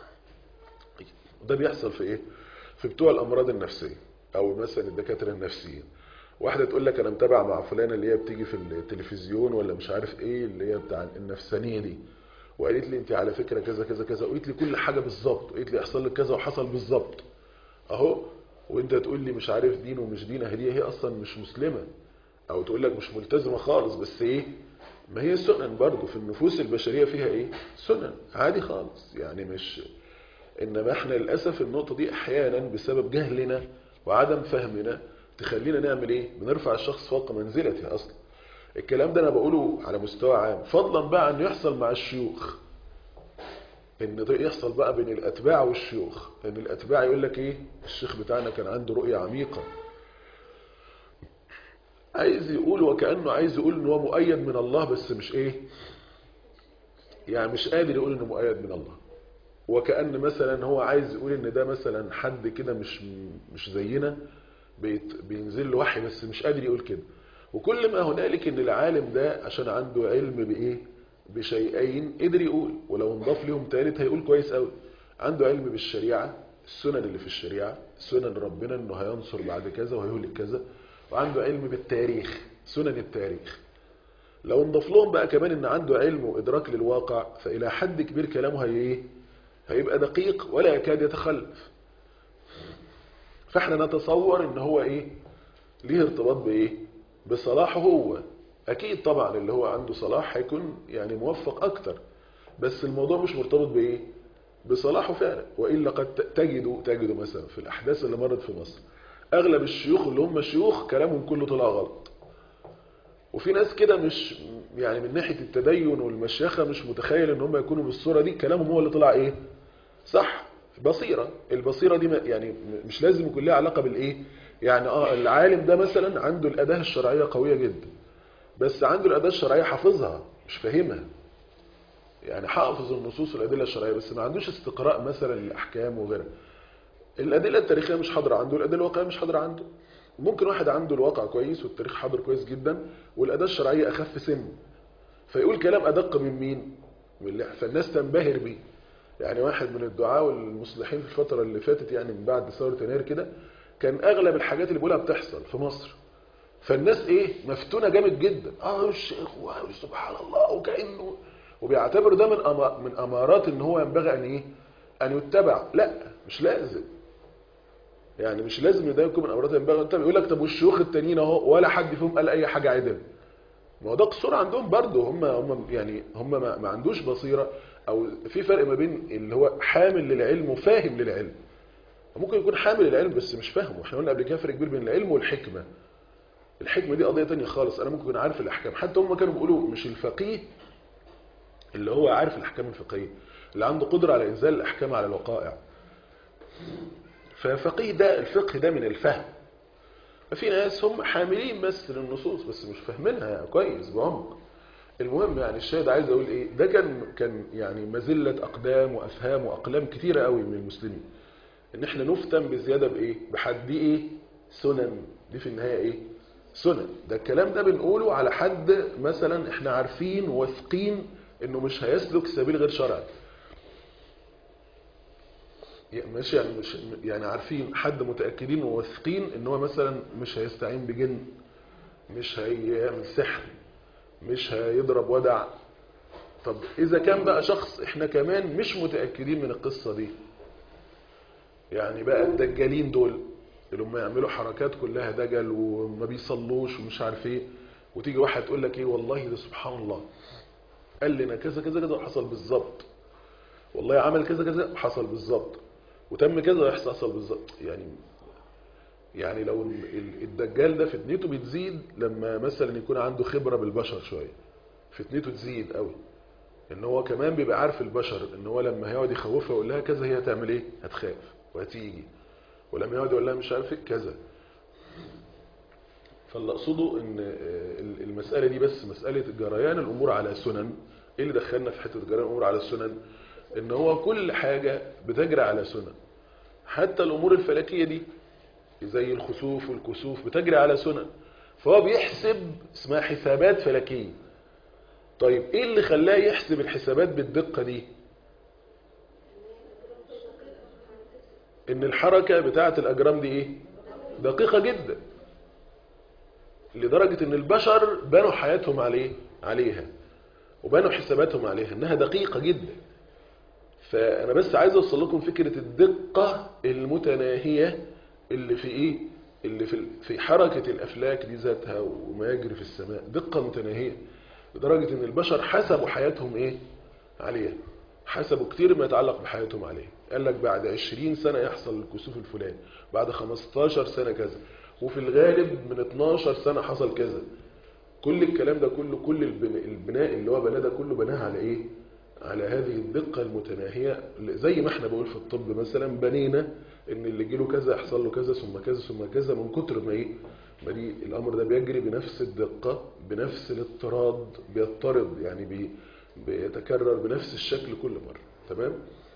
ده بيحصل في ايه في بتوع الامراض النفسية او مثلا الدكاترة النفسيين، واحدة تقول لك انا متابعة مع فلانة اللي هي بتيجي في التلفزيون ولا مش عارف ايه اللي هي بتاع النفسانية دي، وقالت لي انت على فكرة كذا كذا كذا، وقالت لي كل حاجة بالظبط، وقالت لي يحصل لك كذا وحصل بالظبط اهو، وانت تقول لي مش عارف دين ومش دين، هي هي اصلا مش مسلمة، او تقول لك مش ملتزمة خالص، بس ايه ما هي سنن برضو في النفوس البشرية فيها ايه سنن عادي خالص، يعني مش. انما احنا للأسف النقطة دي احيانا بسبب جهلنا وعدم فهمنا تخلينا نعمل ايه بنرفع الشخص فوق منزلته اصلا. الكلام ده انا بقوله على مستوى عام، فضلا بقى عن يحصل مع الشيوخ، ان ده يحصل بقى بين الاتباع والشيوخ، ان الاتباع يقول لك ايه الشيخ بتاعنا كان عنده رؤية عميقة، عايز يقول وكأنه عايز يقول ان هو مؤيد من الله، بس مش ايه يعني مش قادر يقول انه مؤيد من الله، وكأن مثلا هو عايز يقول ان ده مثلا حد كده مش مش زينا بيت بينزل له وحي، بس مش قادر يقول كده. وكل ما هنالك ان العالم ده عشان عنده علم بايه بشيئين قدر يقول، ولو انضاف لهم ثالث هيقول كويس قوي. عنده علم بالشريعة، السنن اللي في الشريعة، سنن ربنا انه هينصر بعد كذا وهيهلك كذا، وعنده علم بالتاريخ، سنن التاريخ. لو انضاف لهم بقى كمان ان عنده علم وادراك للواقع، فالى حد كبير كلامه هي ايه هيبقى دقيق ولا يكاد يتخلف. فاحنا نتصور ان هو ايه ليه ارتباط بايه بصلاحه هو، اكيد طبعا اللي هو عنده صلاح هيكون يعني موفق اكتر، بس الموضوع مش مرتبط بايه بصلاحه فعلا. والا قد تجدوا تجدوا مثلا في الاحداث اللي مرت في مصر اغلب الشيوخ اللي هم شيوخ كلامهم كله طلع غلط، وفي ناس كده مش يعني من ناحية التدين والمشيخة مش متخيل ان هم يكونوا بالصورة دي، كلامهم هو اللي طلع ايه صح. بصيرة، البصيرة دي يعني مش لازم يكون لها علاقة بالايه، يعني اه العالم ده مثلا عنده الأداة الشرعية قوية جدا، بس عنده الأداة الشرعية حافظها مش فاهمها. يعني حافظ النصوص والأدلة الشرعية بس ما عندوش استقراء مثلا للأحكام وغيرها. الأدلة التاريخية مش حاضرة عنده، الأدلة الواقعية مش حاضرة عنده. ممكن واحد عنده الواقع كويس والتاريخ حاضر كويس جدا والأداة الشرعية أخف سن، فيقول كلام أدق من مين؟ من اللي فالناس تنبهر بيه. يعني واحد من الدعاة والمصلحين في الفترة اللي فاتت يعني من بعد ثورة يناير كده، كان أغلب الحاجات اللي بيقولها بتحصل في مصر، فالناس إيه مفتونة جامد جدا. آه الشيخ سبحان الله وكأنه، وبيعتبروا ده من أما من أمارات إن هو ينبغي أن إيه؟ أن يتبع. لا مش لازم، يعني مش لازم ده يكون من أمارات ينبغي أن يتبع. يقول لك طب والشيوخ التانيين أهو ولا حد فيهم قال أي حاجة عدل. ما هو ده قصور عندهم برضه، هم هم يعني هم ما, ما عندوش بصيرة، او في فرق ما بين اللي هو حامل للعلم وفاهم للعلم. ممكن يكون حامل للعلم بس مش فاهمه. احنا قلنا قبل كده فرق كبير بين العلم والحكمة. الحكمة دي قضية تانية خالص. انا ممكن اكون عارف الاحكام، حتى هم كانوا بيقولوا مش الفقيه اللي هو عارف الاحكام الفقهية، اللي عنده قدرة على انزال الاحكام على الوقائع. ففقيه ده الفقه ده من الفهم. ففي ناس هم حاملين بس للنصوص بس مش فاهمينها كويس بعمق. المهم يعني الشاهد عايز اقول ايه، ده كان كان يعني مزله اقدام وافهام واقلام كتيره قوي من المسلمين، ان احنا نفتن بزياده بايه، بحد دي ايه، سنن. دي في النهايه ايه، سنن. ده الكلام ده بنقوله على حد مثلا احنا عارفين واثقين انه مش هيسلك سبيل غير شرعي. يعني ماشي، يعني مش يعني عارفين حد متاكدين وواثقين ان هو مثلا مش هيستعين بجن، مش هيعمل سحر، مش هيضرب ودع. طب إذا كان بقى شخص إحنا كمان مش متأكدين من القصة دي، يعني بقى الدجالين دول اللي هم يعملوا حركات كلها دجل وما بيصلوش ومش عارف ايه، وتيجي واحد تقول لك ايه والله ده سبحان الله قال لنا كذا كذا كذا وحصل بالظبط، والله عمل كذا كذا وحصل بالظبط، وتم كذا ويحصل بالظبط. يعني يعني لو الدجال ده فتنته بتزيد لما مثلا يكون عنده خبرة بالبشر شوية، فتنته تزيد قوي، ان هو كمان بيبقى عارف البشر ان هو لما هيقعد يخوفها ويقول لها كذا هي هتعمل ايه، هتخاف وهتيجي، ولما يقعد يقول لها مش عارف كذا. فاللي اقصده ان المساله دي بس مساله جريان الامور على سنن. ايه اللي دخلنا في حته جريان الامور على السنن؟ ان هو كل حاجه بتجري على سنن، حتى الامور الفلكيه دي زي الخسوف والكسوف بتجري على سنن. فهو بيحسب اسمها حسابات فلكيه. طيب ايه اللي خلاه يحسب الحسابات بالدقة دي؟ ان الحركة بتاعة الاجرام دي ايه، دقيقة جدا، لدرجة ان البشر بنوا حياتهم عليه عليها وبنوا حساباتهم عليها انها دقيقة جدا. فانا بس عايز اوصل لكم فكرة الدقة المتناهية اللي في ايه، اللي في في حركة الافلاك دي ذاتها وما يجري في السماء، دقة متناهية لدرجة ان البشر حسبوا حياتهم ايه عليها، حسبوا كتير ما يتعلق بحياتهم عليه. قال لك بعد عشرين سنة يحصل الكسوف الفلاني، بعد خمستاشر سنة كذا، وفي الغالب من اتناشر سنة حصل كذا. كل الكلام ده كله، كل البناء اللي هو بناه ده كله بناه على ايه، على هذه الدقة المتناهية. زي ما احنا بقول في الطب مثلا بنينا ان اللي يجيله كذا يحصل له كذا ثم كذا ثم كذا، من كتر ما ايه، ما دي الامر ده بيجري بنفس الدقة بنفس الاضطراد، بيضطرد يعني بي بيتكرر بنفس الشكل كل مرة. تمام؟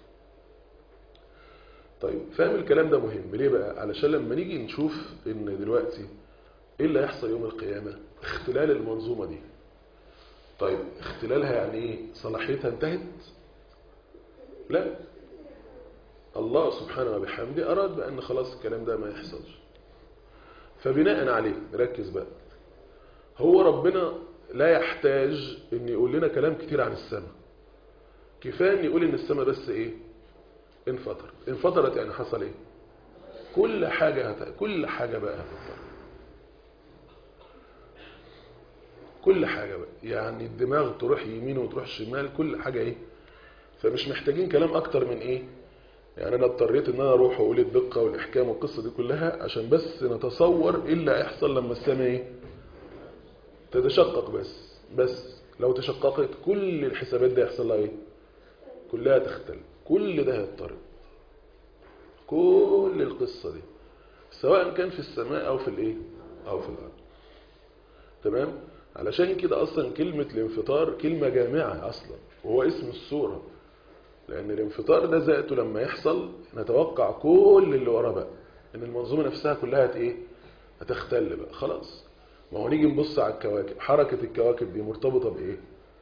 طيب فاهم الكلام ده مهم ليه بقى؟ علشان لما نيجي نشوف ان دلوقتي ايه اللي هيحصل يوم القيامة، اختلال المنظومة دي. طيب اختلالها يعني ايه؟ صلاحيتها انتهت؟ لا، الله سبحانه وبحمده اراد بان خلاص الكلام ده ما يحصلش. فبناء عليه ركز بقى، هو ربنا لا يحتاج ان يقول لنا كلام كتير عن السماء، كفايه ان يقول ان السماء بس ايه، انفطر. انفطرت يعني حصل ايه، كل حاجه هت... كل حاجه بقى هتفطر، كل حاجه بقى، يعني الدماغ تروح يمين وتروح شمال، كل حاجه ايه. فمش محتاجين كلام اكتر من ايه، يعني انا اضطريت ان انا اروح واقول الدقه والاحكام والقصه دي كلها عشان بس نتصور ايه اللي هيحصل لما السماء ايه تتشقق. بس بس لو تشققت كل الحسابات دي هيحصل لها ايه، كلها تختل، كل ده هيضطرب، كل القصه دي سواء كان في السماء او في الايه او في الارض. تمام؟ علشان كده أصلا كلمة الانفطار كلمة جامعة أصلا، وهو اسم السورة، لأن الانفطار ده ذاته لما يحصل نتوقع كل اللي وراه بقى، إن المنظومة نفسها كلها هت إيه؟ هتختل بقى خلاص. ما هو نيجي نبص على الكواكب، حركة الكواكب دي مرتبطة بإيه؟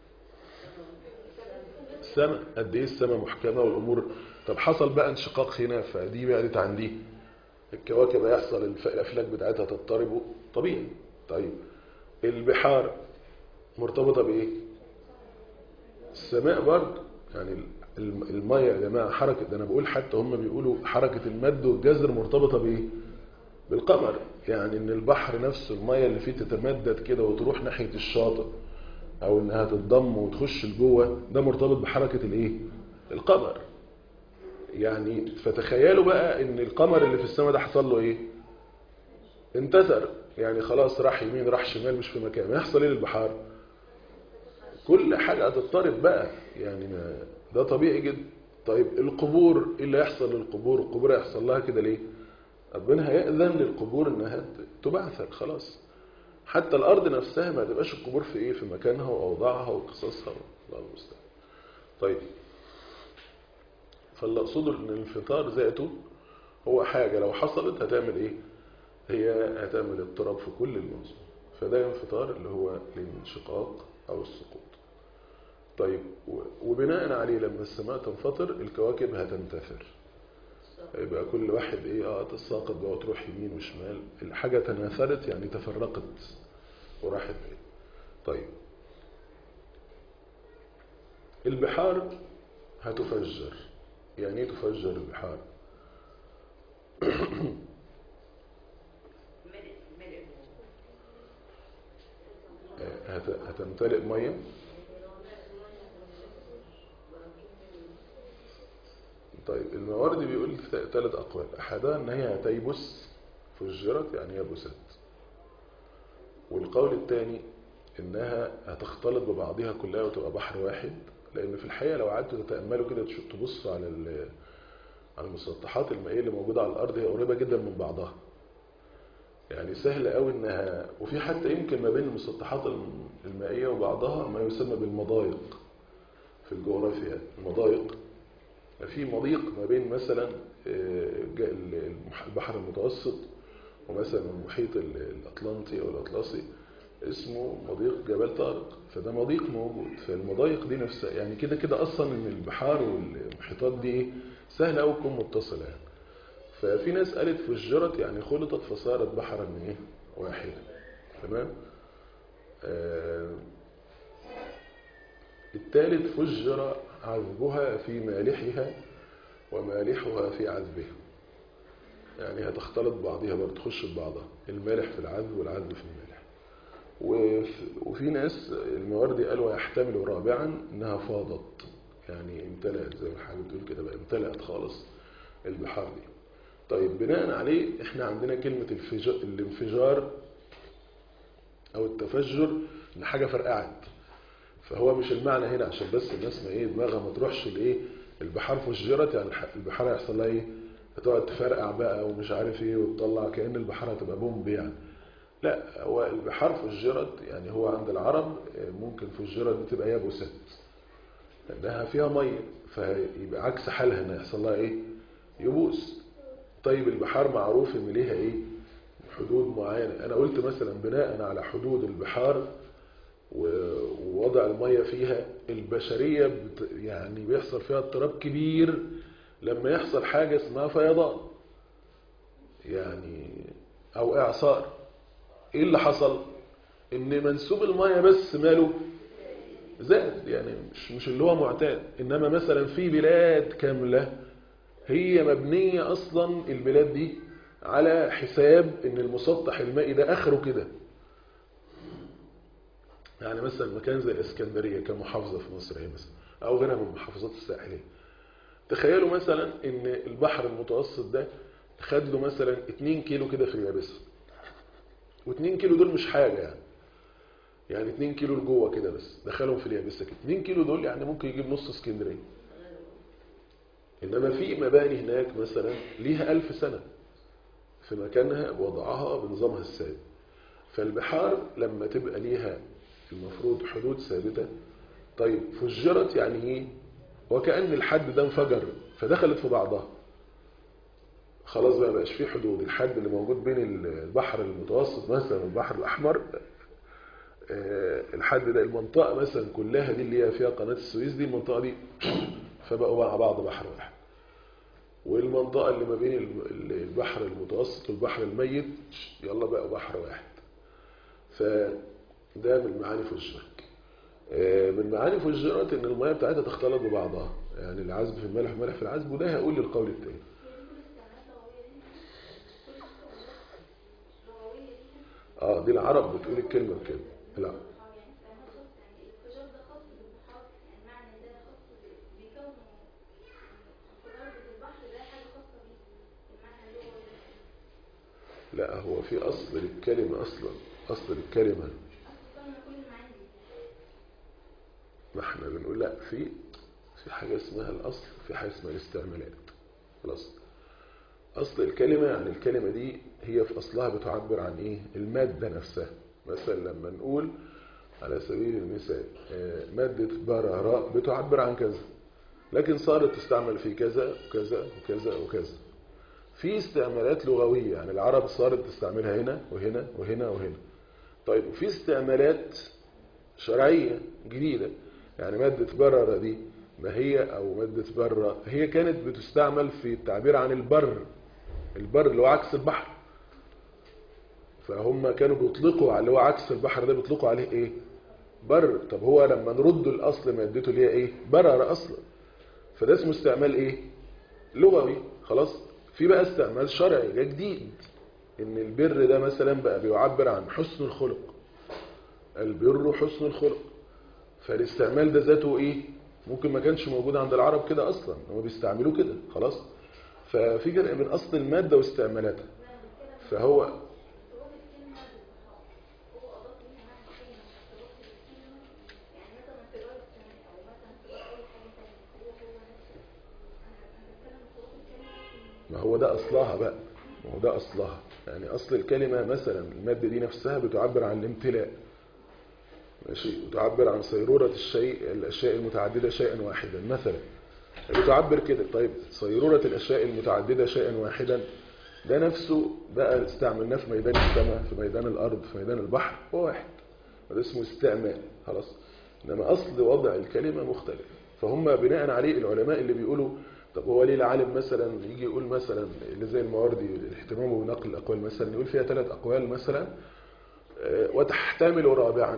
السماء، قد إيه السماء محكمة والأمور. طب حصل بقى انشقاق هنا، فدي بعدت عن دي، الكواكب هيحصل الأفلاك بتاعتها تضطرب طبيعي. طيب البحار مرتبطة بإيه؟ السماء برضه. يعني المية يا جماعة حركة، ده أنا بقول حتى هم بيقولوا حركة المد والجزر مرتبطة بإيه؟ بالقمر. يعني إن البحر نفسه المية اللي فيه تتمدد كده وتروح ناحية الشاطئ، أو إنها تتضم وتخش لجوه، ده مرتبط بحركة الإيه؟ القمر. يعني فتخيلوا بقى إن القمر اللي في السماء ده حصل له إيه؟ انتثر، يعني خلاص راح يمين راح شمال مش في مكان. يحصل إيه للبحار؟ كل حاجة هتضطرب بقى، يعني ما ده طبيعي جدا. طيب القبور، ايه اللي يحصل للقبور؟ القبور هيحصل لها كده ليه؟ ربنا هيأذن للقبور انها تبعثر خلاص. حتى الارض نفسها ما تبقاش القبور في ايه؟ في مكانها واوضاعها وقصصها، الله المستعان. طيب فاللي اقصده ان الانفطار ذاته هو حاجة لو حصلت هتعمل ايه؟ هي هتعمل اضطراب في كل المنظومة، فده انفطار اللي هو الانشقاق او السقوط. طيب وبناء عليه لما السماء تنفطر الكواكب هتنتثر، يبقى كل واحد ايه اه تساقط بقى وتروح يمين وشمال. الحاجة تناثرت يعني تفرقت وراحت بعيد. طيب البحار هتفجر. يعني ايه تفجر البحار؟ هتمتلئ ميه. طيب المواردي بيقول ثلاث أقوال، أحدها أن هي هتيبس، فجرت يعني يبست. والقول الثاني أنها هتختلط ببعضها كلها وتبقى بحر واحد، لأن في الحقيقة لو قعدتوا تتأملوا كده تبصوا على على المسطحات المائية اللي موجودة على الأرض هي قريبة جدا من بعضها، يعني سهل قوي أنها، وفي حتى يمكن ما بين المسطحات المائية وبعضها ما يسمى بالمضايق في الجغرافيا. المضايق في مضيق ما بين مثلا البحر المتوسط ومثلا المحيط الأطلنطي أو الأطلسي، اسمه مضيق جبل طارق، فده مضيق موجود. فالمضايق دي نفسها يعني كده كده أصلا إن البحار والمحيطات دي سهل أوي تكون متصلة يعني. ففي ناس قالت فجرت يعني خلطت فصارت بحرا من إيه؟ واحدا. تمام. آه الثالث فجر عذبها في مالحها ومالحها في عذبها، يعني هتختلط بعضها برضه تخش ببعضها، المالح في العذب والعذب في المالح. وفي ناس المواردي قالوا يحتمل رابعا انها فاضت، يعني امتلأت زي ما الحاجة بتقول كده بقى، امتلأت خالص البحار دي. طيب بناء عليه احنا عندنا كلمة الانفجار او التفجر ان حاجة فرقعت، فهو مش المعنى هنا عشان بس الناس ما ايه دماغها ما تروحش لايه البحار فجرت يعني البحار هيحصل لها ايه؟ هتقعد تفرقع بقى ومش عارف ايه وتطلع كأن البحار هتبقى بومب يعني. لا، هو البحار فجرت يعني هو عند العرب ممكن فجرت دي تبقى يابست لانها فيها ميه، فيبقى عكس حالها ان يحصل لها ايه؟ يبوس. طيب البحار معروف ان ليها ايه؟ حدود معينه. انا قلت مثلا بناء على حدود البحار ووضع المية فيها البشرية بت يعني بيحصل فيها اضطراب كبير لما يحصل حاجة اسمها فيضان يعني او اعصار. ايه اللي حصل؟ ان منسوب المية بس ماله زاد، يعني مش, مش اللي هو معتاد. انما مثلا في بلاد كاملة هي مبنية اصلا البلاد دي على حساب ان المسطح المائي ده اخره كده. يعني مثلا مكان زي الاسكندرية كمحافظة في مصر هي مثلا او غيرها من المحافظات الساحلية، تخيلوا مثلا ان البحر المتوسط ده خد له مثلا اتنين كيلو كده في اليابسة، واتنين كيلو دول مش حاجة يعني يعني اتنين كيلو لجوه كده بس دخلهم في اليابسة كده، اتنين كيلو دول يعني ممكن يجيب نص اسكندرية. انما في مباني هناك مثلا ليها الف سنة في مكانها بوضعها بنظامها السابق. فالبحار لما تبقى ليها المفروض حدود ثابتة. طيب فجرت يعني ايه؟ وكأن الحد ده انفجر فدخلت في بعضها، خلاص بقى بقاش فيه حدود. الحد اللي موجود بين البحر المتوسط مثلا والبحر الأحمر، الحد ده المنطقة مثلا كلها دي اللي هي فيها قناة السويس دي، المنطقة دي فبقوا مع بعض بحر واحد. والمنطقة اللي ما بين البحر المتوسط والبحر الميت يلا بقوا بحر واحد. فده من معاني فجرت. من معاني فجرت ان المياه بتاعتها تختلط ببعضها، يعني العذب في الملح والملح في العذب، وده هقول للقول التاني. اه دي العرب بتقول الكلمة بكده. لا لا هو في أصل للكلمة أصلا، أصل للكلمة ما احنا بنقول لا، في في حاجة اسمها الأصل، في حاجة اسمها الاستعمالات. خلاص، أصل الكلمة يعني الكلمة دي هي في أصلها بتعبر عن إيه؟ المادة نفسها. مثلا لما نقول على سبيل المثال مادة برراء بتعبر عن كذا، لكن صارت تستعمل في كذا وكذا وكذا وكذا. في استعمالات لغوية، يعني العرب صارت تستعملها هنا وهنا وهنا وهنا. طيب وفي استعمالات شرعية جديدة، يعني مادة برر دي ما هي أو مادة برة هي كانت بتستعمل في التعبير عن البر، البر اللي هو عكس البحر. فهم كانوا بيطلقوا على اللي هو عكس البحر ده بيطلقوا عليه ايه؟ بر. طب هو لما نرد الأصل مادته اللي هي ايه؟ برر أصلا. فده اسمه استعمال ايه؟ لغوي. خلاص، في بقى استعمال شرعي ده جديد، ان البر ده مثلا بقى بيعبر عن حسن الخلق، البر حسن الخلق. فالاستعمال ده ذاته ايه؟ ممكن ما كانش موجود عند العرب كده اصلا، هم بيستعملوه كده. خلاص، ففي فرق بين اصل الماده واستعمالاتها. فهو ما هو ده اصلها بقى، ما هو ده اصلها. يعني اصل الكلمه مثلا الماده دي نفسها بتعبر عن الامتلاء، ماشي، وتعبر عن صيرورة الشيء، الأشياء المتعددة شيئا واحدا مثلا، بتعبر كده. طيب صيرورة الأشياء المتعددة شيئا واحدا ده نفسه بقى استعملناه في ميدان السماء، في ميدان الأرض، في ميدان البحر، هو واحد، وده اسمه استعمال. خلاص، إنما أصل وضع الكلمة مختلف. فهم بناء عليه العلماء اللي بيقولوا طب هو ليه العالم مثلا يجي يقول مثلا اللي زي المواردي اهتمامه بنقل الأقوال مثلا يقول فيها ثلاث أقوال مثلا وتحتمل رابعا.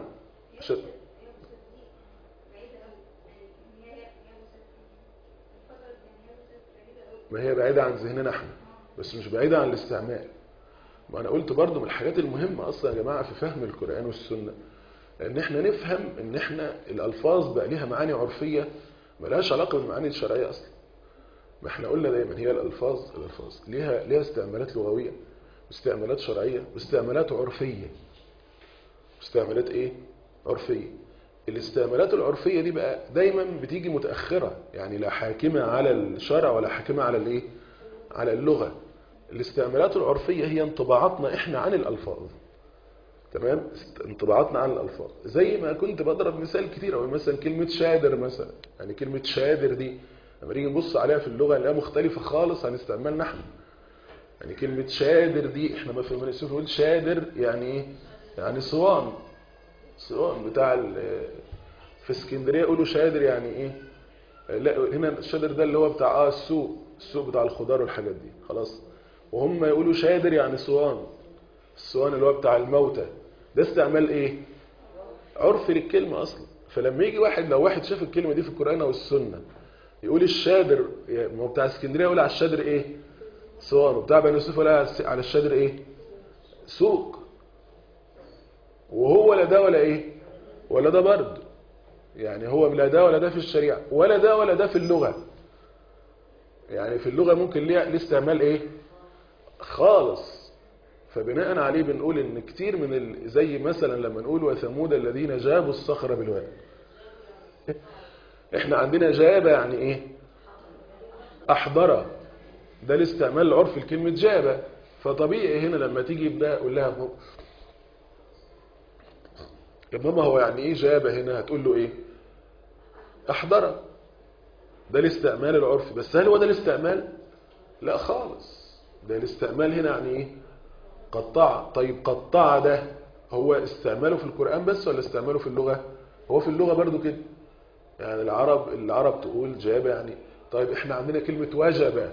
ما هي بعيدة عن ذهننا احنا، بس مش بعيدة عن الاستعمال. ما انا قلت برضو من الحاجات المهمة اصلا يا جماعة في فهم القرآن والسنة ان احنا نفهم ان احنا الالفاظ بقى ليها معاني عرفية ملهاش علاقة بالمعاني الشرعية اصلا. ما احنا قلنا دايما هي الالفاظ الالفاظ ليها ليها استعمالات لغوية واستعمالات شرعية واستعمالات عرفية. استعمالات ايه؟ عرفية. الاستعمالات العرفية دي بقى دايما بتيجي متأخرة، يعني لا حاكمة على الشرع ولا حاكمة على الايه؟ على اللغة. الاستعمالات العرفية هي انطباعاتنا احنا عن الألفاظ. تمام؟ انطباعاتنا عن الألفاظ. زي ما كنت بضرب مثال كتير، او مثلا كلمة شادر مثلا، يعني كلمة شادر دي لما نيجي نبص عليها في اللغة نلاقيها مختلفة خالص عن استعمالنا احنا. يعني كلمة شادر دي احنا ما في المنسوف نقول شادر يعني ايه؟ يعني صوان، صوان بتاع في اسكندريه يقولوا شادر يعني ايه؟ لا هنا الشادر ده اللي هو بتاع اه السوق، السوق بتاع الخضار والحاجات دي. خلاص، وهم يقولوا شادر يعني صوان، الصوان اللي هو بتاع الموتى. ده استعمال ايه؟ عرفي للكلمه اصلا. فلما يجي واحد، لو واحد شاف الكلمه دي في القران والسنه يقول الشادر، ما هو بتاع اسكندريه يقول على الشادر ايه؟ صوان، وبتاع بني يوسف يقول على الشادر ايه؟ سوق. وهو لا ده ولا ايه؟ ولا ده برضه، يعني هو لا ده ولا ده في الشريعة، ولا ده ولا ده في اللغة. يعني في اللغة ممكن ليه الاستعمال ايه خالص. فبناء عليه بنقول ان كتير من ال... زي مثلا لما نقول وثمود الذين جابوا الصخر بالواد، احنا عندنا جابة يعني ايه؟ احضر. ده الاستعمال العرفي لكلمة جابة. فطبيعي هنا لما تيجي بقى اقول لها يا ماما هو يعني ايه جاب هنا؟ هتقول له ايه؟ احضر. ده الاستعمال العرفي. بس هل هو ده الاستعمال؟ لا خالص. ده الاستعمال هنا يعني ايه؟ قطع. طيب قطع ده هو استعماله في القرآن بس ولا استعماله في اللغة؟ هو في اللغة برضو كده. يعني العرب العرب تقول جاب يعني. طيب احنا عندنا كلمة وجب.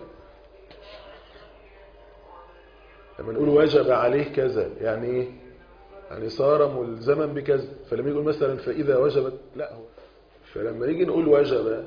لما نقول وجب عليه كذا يعني ايه؟ يعني صار ملزما بكذا. فلما يقول مثلا فإذا وجبت، لا هو فلما يجي نقول وجب،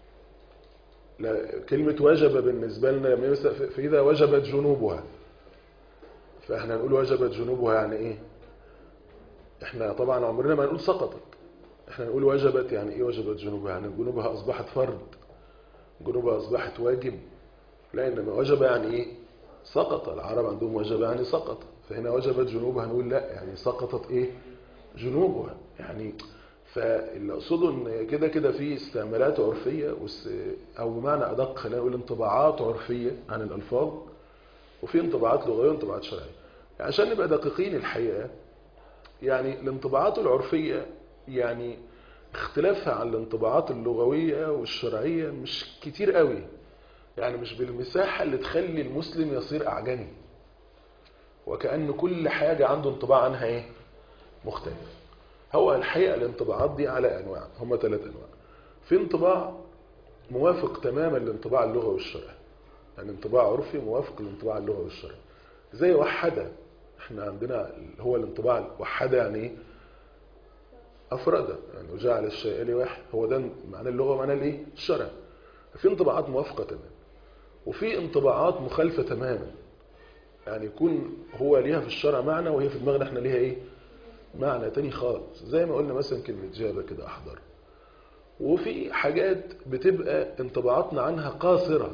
لا كلمة وجب بالنسبة لنا لما مثلا فإذا وجبت جنوبها، فاحنا نقول وجبت جنوبها يعني ايه؟ احنا طبعا عمرنا ما نقول سقطت. احنا نقول وجبت يعني ايه؟ وجبت جنوبها يعني جنوبها اصبحت فرض، جنوبها اصبحت واجب. لا انما وجب يعني ايه؟ سقط. العرب عندهم وجب يعني سقط. فهنا وجبت جنوبها نقول لا يعني سقطت ايه؟ جنوبها يعني. فاللي اقصده ان كده كده في استعمالات عرفيه او بمعنى ادق خلينا نقول انطباعات عرفيه عن الالفاظ، وفي انطباعات لغويه وانطباعات شرعيه. يعني عشان نبقى دقيقين الحقيقه، يعني الانطباعات العرفيه يعني اختلافها عن الانطباعات اللغويه والشرعيه مش كتير قوي. يعني مش بالمساحه اللي تخلي المسلم يصير اعجمي، وكأن كل حاجه عنده انطباع عنها ايه؟ مختلف. هو الحقيقة الانطباعات دي على أنواع، هم ثلاث أنواع. في انطباع موافق تماما للانطباع اللغوي والشرعي، يعني انطباع عرفي موافق للانطباع اللغوي والشرعي. زي وحدة، احنا عندنا هو الانطباع وحدة يعني ايه؟ أفرد، يعني وجعل الشيء لواحد. هو ده معنى اللغة ومعنى الايه؟ الشرع. في انطباعات موافقة تماما، وفي انطباعات مخالفة تماما، يعني يكون هو ليها في الشرع معنى وهي في دماغنا احنا ليها ايه؟ معنى تاني خالص. زي ما قلنا مثلا كلمة جابة كده أحضر. وفي حاجات بتبقى انطباعاتنا عنها قاصرة،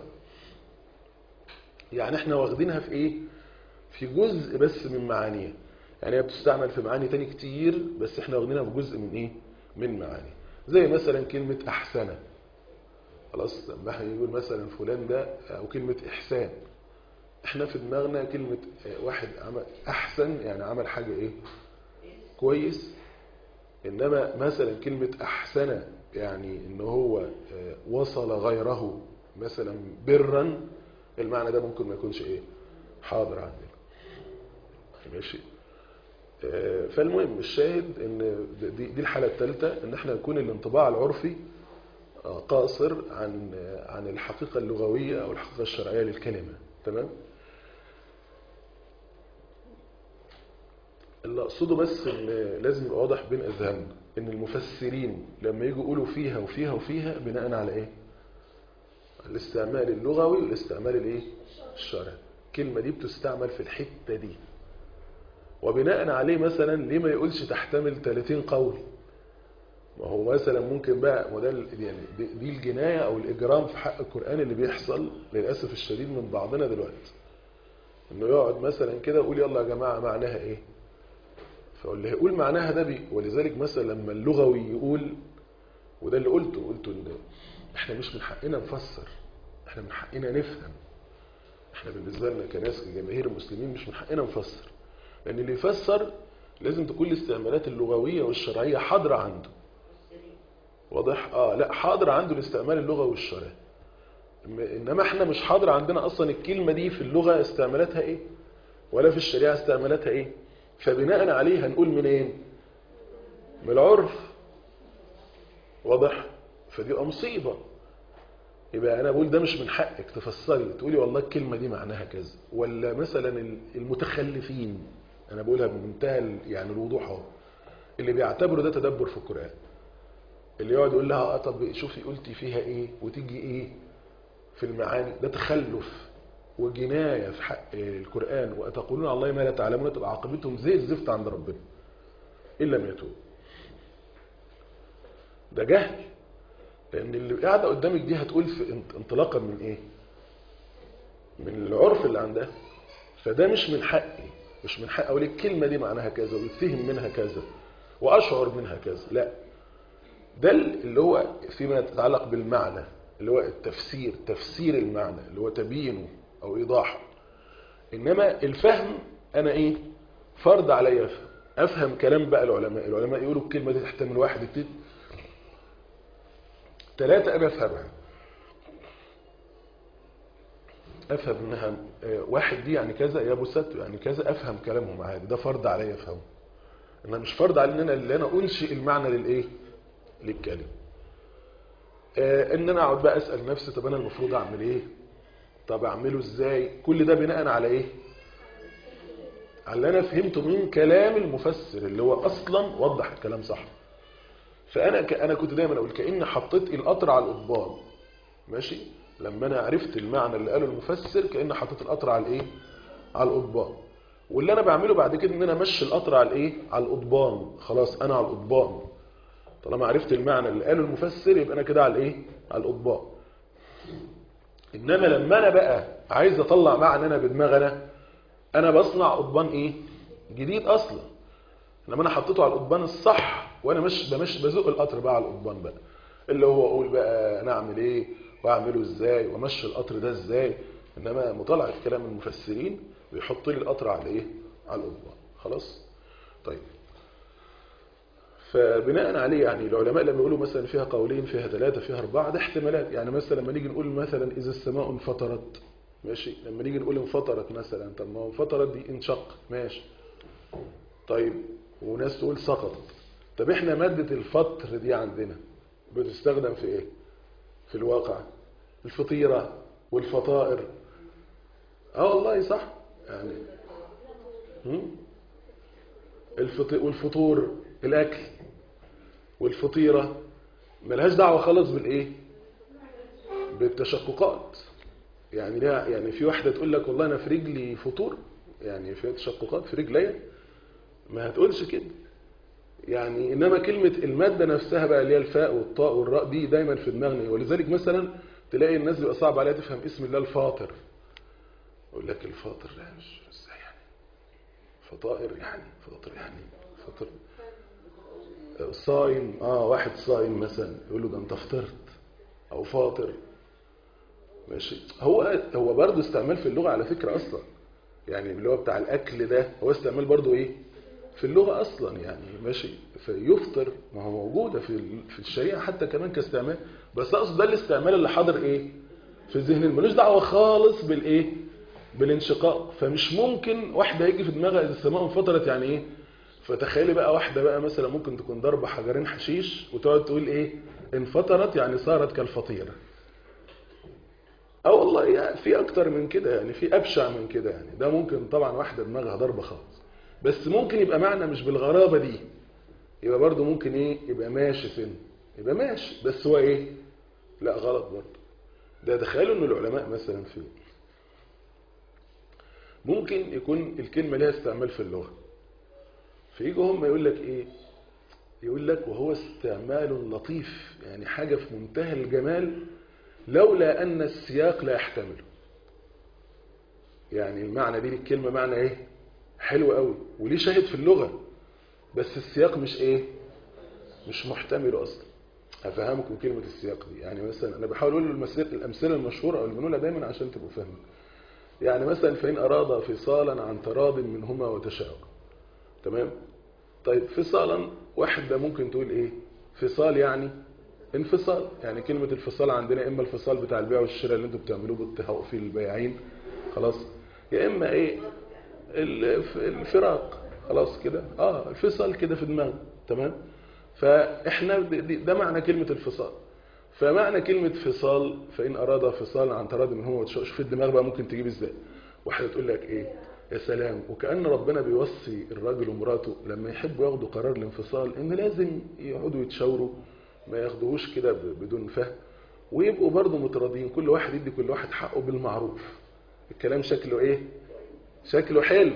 يعني احنا واخدينها في ايه؟ في جزء بس من معانيها. يعني هي بتستعمل في معاني تاني كتير، بس احنا واخدينها في جزء من ايه؟ من معاني. زي مثلا كلمة أحسنة. خلاص لما احنا يقول مثلا فلان ده، أو كلمة إحسان، احنا في دماغنا كلمة واحد عمل أحسن يعني عمل حاجة ايه؟ كويس. إنما مثلا كلمة أحسن يعني إن هو وصل غيره مثلا برا، المعنى ده ممكن ما يكونش إيه؟ حاضر عندنا. ماشي. فالمهم الشاهد إن دي, دي الحالة الثالثة، إن احنا يكون الانطباع العرفي قاصر عن عن الحقيقة اللغوية أو الحقيقة الشرعية للكلمة. تمام؟ اللي أقصده بس إن لازم يبقى واضح بين أذهاننا إن المفسرين لما يجوا يقولوا فيها وفيها وفيها بناء على إيه؟ الاستعمال اللغوي والاستعمال الإيه؟ الشرعي. الكلمة دي بتستعمل في الحتة دي، وبناء عليه مثلا ليه ما يقولش تحتمل ثلاثين قول؟ ما هو مثلا ممكن بقى وده يعني دي الجناية أو الإجرام في حق القرآن اللي بيحصل للأسف الشديد من بعضنا دلوقتي، إنه يقعد مثلا كده يقول يلا يا جماعة معناها إيه؟ فاللي هيقول معناها ده بي ولذلك مثلا لما اللغوي يقول، وده اللي قلته قلته ان احنا مش من حقنا نفسر، احنا من حقنا نفهم. احنا بالنسبه لنا كناس كجماهير المسلمين مش من حقنا نفسر، لان اللي يفسر لازم تكون الاستعمالات اللغويه والشرعيه حاضره عنده. واضح؟ اه لا حاضر عنده الاستعمال اللغوي والشرعي، انما احنا مش حاضر عندنا اصلا الكلمه دي في اللغه استعمالاتها ايه، ولا في الشريعه استعمالاتها ايه. فبناء عليه هنقول منين؟ من العرف. واضح؟ فدي مصيبة. يبقى أنا بقول ده مش من حقك تفسري تقولي والله الكلمة دي معناها كذا. ولا مثلا المتخلفين، أنا بقولها بمنتهى يعني الوضوح اهو، اللي بيعتبروا ده تدبر في القرآن، اللي يقعد يقول لها اه طب شوفي قلتي فيها ايه وتيجي ايه في المعاني، ده تخلف وجناية في حق القرآن. وأتقولون على الله ما لا تعلمون، تبقى عاقبتهم زي الزفت عند ربنا إن لم يتوب. ده جهل، لأن اللي قاعدة قدامك دي هتقول في انطلاقا من إيه؟ من العرف اللي عندها. فده مش من حقي، مش من حق أقول الكلمة دي معناها كذا ويتفهم منها كذا وأشعر منها كذا. لا، ده اللي هو فيما يتعلق بالمعنى، اللي هو التفسير، تفسير المعنى اللي هو تبيينه أو إيضاحه. إنما الفهم أنا إيه؟ فرض علي أفهم. افهم كلام بقى العلماء العلماء يقولوا الكلمه دي تحتمل واحد اتنين ثلاثه، ابقى افهمها، افهم انها واحد دي يعني كذا، يا ابو ست يعني كذا، افهم كلامهم عادي، ده فرض عليا افهمه. انا مش فرض علي ان انا اللي انا انشئ المعنى للايه للكلمه. آه ان انا اقعد بقى اسال نفسي طب انا المفروض اعمل ايه، طب اعمله ازاي، كل ده بناء على ايه؟ على اللي انا فهمته من كلام المفسر اللي هو اصلا وضح الكلام صح. فانا ك... انا كنت دايما اقول كأني حطيت القطر على القضبان، ماشي؟ لما انا عرفت المعنى اللي قاله المفسر كأني حطيت القطر على الايه على القضبان، واللي انا بعمله بعد كده ان انا امشي القطر على الايه على القضبان. خلاص انا على القضبان، طالما عرفت المعنى اللي قاله المفسر يبقى انا كده على الايه على القضبان. انما لما انا بقى عايز اطلع معنى انا بدماغ انا انا بصنع قضبان ايه جديد اصلا. لما انا حطيته على القضبان الصح وانا مش بمش بزق القطر بقى على القضبان بقى، اللي هو اقول بقى انا اعمل ايه واعمله ازاي وامشي القطر ده ازاي. انما مطالعه كلام المفسرين بيحط لي القطر على ايه على القضبان. خلاص طيب. فبناء عليه يعني العلماء لما يقولوا مثلا فيها قولين فيها ثلاثه فيها اربعه، ده احتمالات. يعني مثلا لما نيجي نقول مثلا اذا السماء انفطرت، ماشي، لما نيجي نقول انفطرت مثلا، طب ما هو انفطرت دي انشق، ماشي طيب، وناس تقول سقطت. طب احنا ماده الفطر دي عندنا بتستخدم في ايه في الواقع؟ الفطيره والفطائر. اه والله صح يعني الفطير والفطور الاكل، والفطيره ملهاش دعوه خالص بالايه بالتشققات. يعني لا يعني في واحده تقول لك والله انا في رجلي فطور، يعني في تشققات في رجليا، ما هتقولش كده يعني. انما كلمه الماده نفسها بقى اللي هي الفاء والطاء والراء دي دايما في دماغنا. ولذلك مثلا تلاقي الناس بيبقى صعب عليها تفهم اسم الله الفاطر، يقول لك الفاطر لا مش ازاي يعني فطائر يعني فاطر يعني فطر صايم. اه واحد صايم مثلا يقول له ده انت فطرت او فاطر، ماشي. هو هو برضه استعمال في اللغه على فكره اصلا، يعني اللي هو بتاع الاكل ده هو استعمال برضه ايه في اللغه اصلا يعني، ماشي. فيفطر ما هو موجوده في في الشريعه حتى كمان كاستعمال، بس اقصد ده الاستعمال اللي حاضر ايه في الذهن، ملوش دعوه خالص بالايه بالانشقاق. فمش ممكن واحده يجي في دماغها اذا السماء انفطرت يعني ايه. فتخيلي بقى واحده بقى مثلا ممكن تكون ضربه حجرين حشيش وتقعد تقول ايه انفطرت يعني صارت كالفطيره. اه والله يعني في اكتر من كده، يعني في ابشع من كده يعني. ده ممكن طبعا واحده دماغها ضربه خالص، بس ممكن يبقى معنى مش بالغرابه دي، يبقى برضو ممكن ايه يبقى ماشي سن يبقى ماشي، بس هو ايه لا غلط برضو. ده تخيلوا ان العلماء مثلا في ممكن يكون الكلمه ليها استعمال في اللغه، فيجوا هم يقول لك ايه يقول لك وهو استعمال لطيف، يعني حاجه في منتهى الجمال لولا ان السياق لا يحتمله. يعني المعنى دي للكلمه معنى ايه حلو قوي وليه شاهد في اللغه، بس السياق مش ايه مش محتمله اصلا. هفهمكم كلمه السياق دي. يعني مثلا انا بحاول اقول الامثله المشهوره او اللي بنقولها دايما عشان تبقوا فاهمين. يعني مثلا فإن أراد فصالا عن تراض منهما وتشاور، تمام. طيب فصالا واحدة ممكن تقول ايه فصال يعني انفصال، يعني كلمة الفصال عندنا اما الفصال بتاع البيع والشراء اللي انتوا بتعملوه بالتهاؤ في البياعين خلاص، يا اما ايه الفراق خلاص كده. اه الفصال كده في دماغنا، تمام. فاحنا ده معنى كلمة الفصال. فمعنى كلمة فصال فإن أراد فصال عن تراض منهما وتشاور، شوف الدماغ بقى ممكن تجيب ازاي. واحدة تقول لك ايه يا سلام، وكأن ربنا بيوصي الراجل ومراته لما يحبوا ياخدوا قرار الانفصال ان لازم يقعدوا يتشاوروا، ما ياخدوهوش كده بدون فهم، ويبقوا برضه متراضيين، كل واحد يدي كل واحد حقه بالمعروف. الكلام شكله ايه شكله حلو،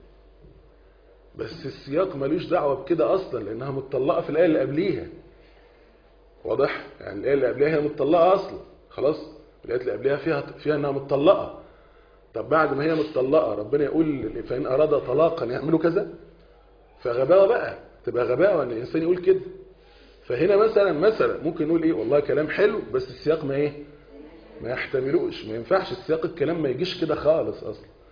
بس السياق ملوش دعوه بكده اصلا، لانها متطلقه في الايه اللي قبليها. واضح؟ يعني الايه اللي قبليها هي متطلقه اصلا خلاص، الايه اللي قبليها فيها فيها انها متطلقه. طب بعد ما هي متطلقه ربنا يقول فإن أراد طلاقا يعملوا كذا، فغباوه بقى، تبقى غباوه ان الانسان يقول كده. فهنا مثلا مثلا ممكن نقول ايه والله كلام حلو بس السياق ما ايه ما يحتملوش، ما ينفعش السياق الكلام ما يجيش كده خالص اصلا.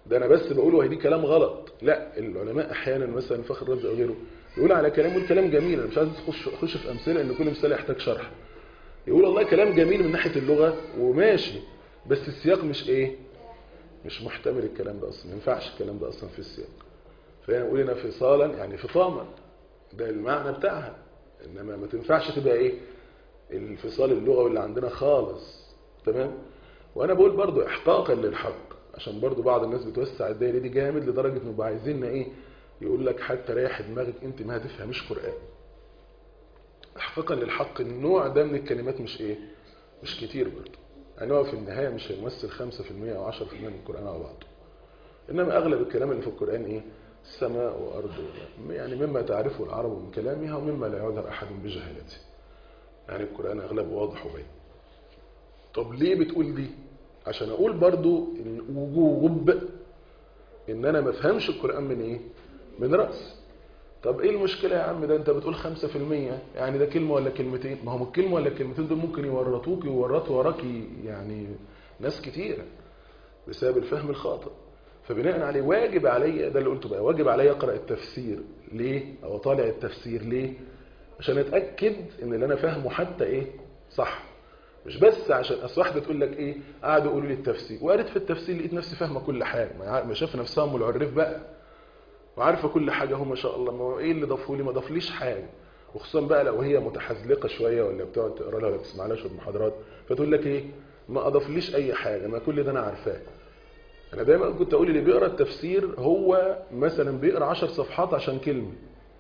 ده انا بس بقول وهي دي كلام غلط. لا، العلماء احيانا مثلا فخر الرازي او غيره يقول على كلام، يقول كلام جميل، انا مش عايز اخش اخش في امثله ان كل مثال يحتاج شرح. يقول والله كلام جميل من ناحيه اللغه وماشي، بس السياق مش ايه، مش محتمل الكلام ده اصلا، ما ينفعش الكلام ده اصلا في السياق. فهنا نقول هنا فصالا يعني فطاما، ده المعنى بتاعها، انما ما تنفعش تبقى ايه الفصال اللغوي اللي عندنا خالص. تمام. وانا بقول برضو احقاقا للحق، عشان برضو بعض الناس بتوسع الدايره دي جامد لدرجه انه بقى عايزيننا ايه، يقول لك حتى ريح دماغك انت ما هتفهمش قران. احقاقا للحق النوع ده من الكلمات مش ايه، مش كتير برضو، يعني هو في النهايه مش هيمثل خمسة في المية او عشرة في المية من القران على بعضه. انما اغلب الكلام اللي في القران ايه، سماء وارض، يعني مما تعرفه العرب من كلامها ومما لا يعذر احد بجهالته. يعني القران اغلبه واضح وبين. طب ليه بتقول دي؟ عشان اقول برضو ان وجوب ان انا ما افهمش القران من ايه، من راس. طب ايه المشكله يا عم، ده انت بتقول خمسة في المية، يعني ده كلمه ولا كلمتين، ما هم الكلمه ولا الكلمتين دول ممكن يورطوك ويورطوا وراكي يعني ناس كتيره بسبب الفهم الخاطئ. فبناء عليه واجب علي، ده اللي قلته بقى، واجب علي اقرا التفسير. ليه؟ او اطالع التفسير ليه؟ عشان اتاكد ان اللي انا فاهمه حتى ايه، صح. مش بس عشان اصل واحده تقول لك ايه، قعدوا يقولوا لي التفسير وقريت في التفسير لقيت نفسي فاهمه كل حاجه، ما شاف نفسها ام العريف بقى وعارفه كل حاجه، هو ما شاء الله، ما هو ايه اللي ضافوا لي، ما ضافليش حاجه. وخصوصا بقى لو هي متحزلقه شويه ولا بتقعد تقرا لها ولا بتسمع لها شويه محاضرات، فتقول لك ايه، ما اضافليش اي حاجه، ما كل ده انا عارفاه. انا دايما كنت اقول اللي بيقرا التفسير هو مثلا بيقرا عشر صفحات عشان كلمه،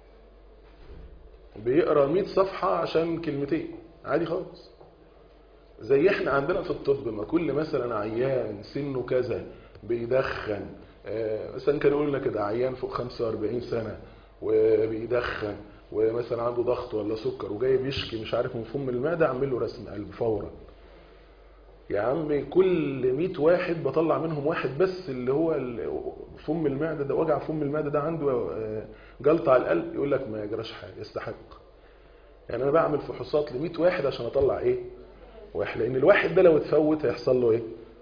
بيقرا مية صفحه عشان كلمتين، عادي خالص. زي احنا عندنا في الطب، ما كل مثلا عيان سنه كذا بيدخن، مثلا كانوا يقول لنا كده عيان فوق خمسة وأربعين سنه وبيدخن ومثلا عنده ضغط ولا سكر وجاي بيشكي مش عارف من فم المعده، اعمل له رسم قلب فورا. يا عم كل مية واحد بطلع منهم واحد بس اللي هو فم المعده ده، وجع فم المعده ده عنده جلطه على القلب، يقول لك ما يجراش حاجه، يستحق. يعني انا بعمل فحوصات ل مية واحد عشان اطلع ايه، واحد، لان الواحد ده لو اتفوت هيحصل له ايه،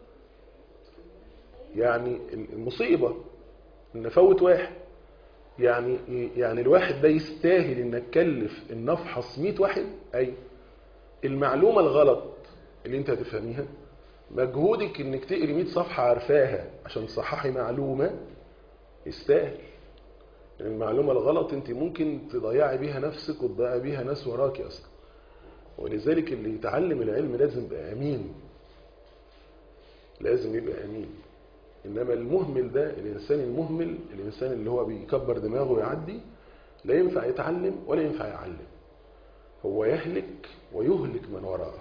يعني المصيبه ان افوت واحد. يعني يعني الواحد ده يستاهل ان اتكلف ان افحص مية واحد. اي المعلومه الغلط اللي انت هتفهميها، مجهودك انك تقري مية صفحه عارفاها عشان تصححي معلومه، يستاهل. المعلومه الغلط انت ممكن تضيعي بيها نفسك وتضيعي بيها ناس وراكي اصلا. ولذلك اللي يتعلم العلم لازم يبقى امين، لازم يبقى امين. انما المهمل ده، الانسان المهمل، الانسان اللي هو بيكبر دماغه ويعدي، لا ينفع يتعلم ولا ينفع يعلم، هو يهلك ويهلك من وراءه.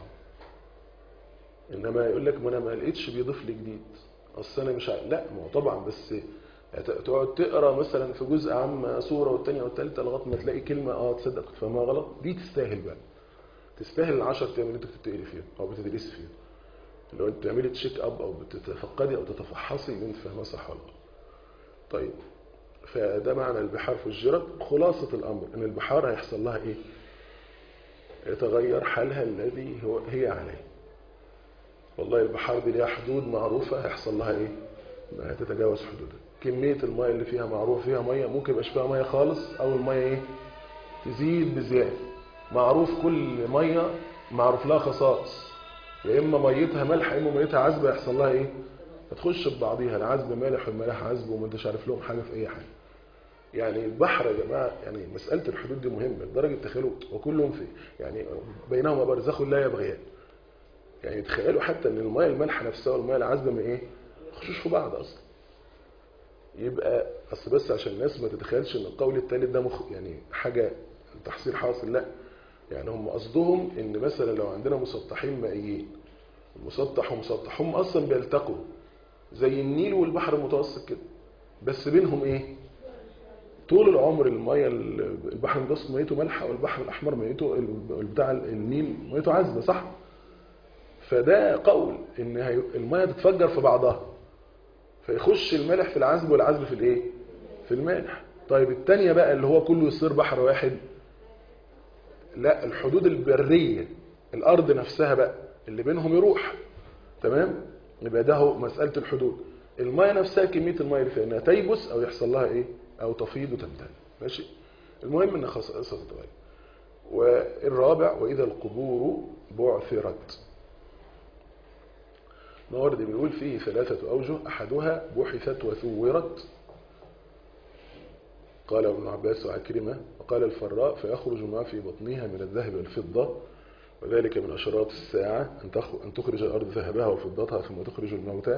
انما يقول لك ما انا ما لقيتش بيضيف لي جديد، اصل انا مش ع... لا، ما هو طبعا، بس تقعد تقرا مثلا في جزء عام سوره والثانيه والثالثه لغايه ما تلاقي كلمه اه تصدق كنت فاهمها غلط، دي تستاهل بقى، تستاهل العشر ايام اللي انت بتقري فيهم او بتدرسي فيهم، لو انت بتعملي تشيك اب او بتتفقدي او تتفحصي ان انت فاهمه صح ولا لا. طيب، فده معنى البحار فجرت. خلاصه الامر ان البحار هيحصل لها ايه، يتغير حالها الذي هو هي عليه. والله البحار دي ليها حدود معروفه، هيحصل لها ايه، ما هتتجاوز حدودها. كميه الميه اللي فيها معروف فيها ميه، ممكن يبقاش فيها ميه خالص، او الميه ايه تزيد بزياده. معروف كل ميه معروف لها خصائص، يا اما ميتها ملح يا اما ميتها عذبه، يحصل لها ايه، هتخش ببعضيها، العذب مالح والمالح عذب وما انتش عارف لهم حاجه في اي حاجه. يعني البحر يا جماعه، يعني مساله الحدود دي مهمه لدرجه تخيلوا وكلهم في يعني بينهما برزخ لا يبغيان. يعني تخيلوا حتى ان الميه المالحه نفسها والميه العذبه ما ايه، ما يخشوش في بعض اصلا. يبقى اصل بس عشان الناس ما تتخيلش ان القول الثالث ده مخ يعني حاجه تحصيل حاصل، لا. يعني هم قصدهم ان مثلا لو عندنا مسطحين مائيين، مسطح ومسطح هم اصلا بيلتقوا زي النيل والبحر المتوسط كده، بس بينهم ايه، طول العمر الميه، البحر المتوسط ميته مالحه والبحر الاحمر ميته بتاع النيل ميته عذبه، صح؟ فده قول ان الميه تتفجر في بعضها فيخش المالح في العذب والعذب في الايه، في المالح. طيب الثانيه بقى اللي هو كله يصير بحر واحد، لا، الحدود البريه، الارض نفسها بقى اللي بينهم يروح، تمام؟ يبقى ده هو مساله الحدود. المية نفسها كمية المية اللي فيها انها تيبس او يحصل لها ايه او تفيض وتمتلئ. ماشي. المهم ان خصائصها تتغير. والرابع واذا القبور بعثرت. الماوردي بيقول فيه ثلاثة اوجه، احدها بحثت وثورت، قال ابن عباس وعكرمة، وقال الفراء فيخرج ما في بطنها من الذهب والفضة، وذلك من أشراط الساعة أن تخرج الأرض ذهبها وفضتها ثم تخرج الموتى.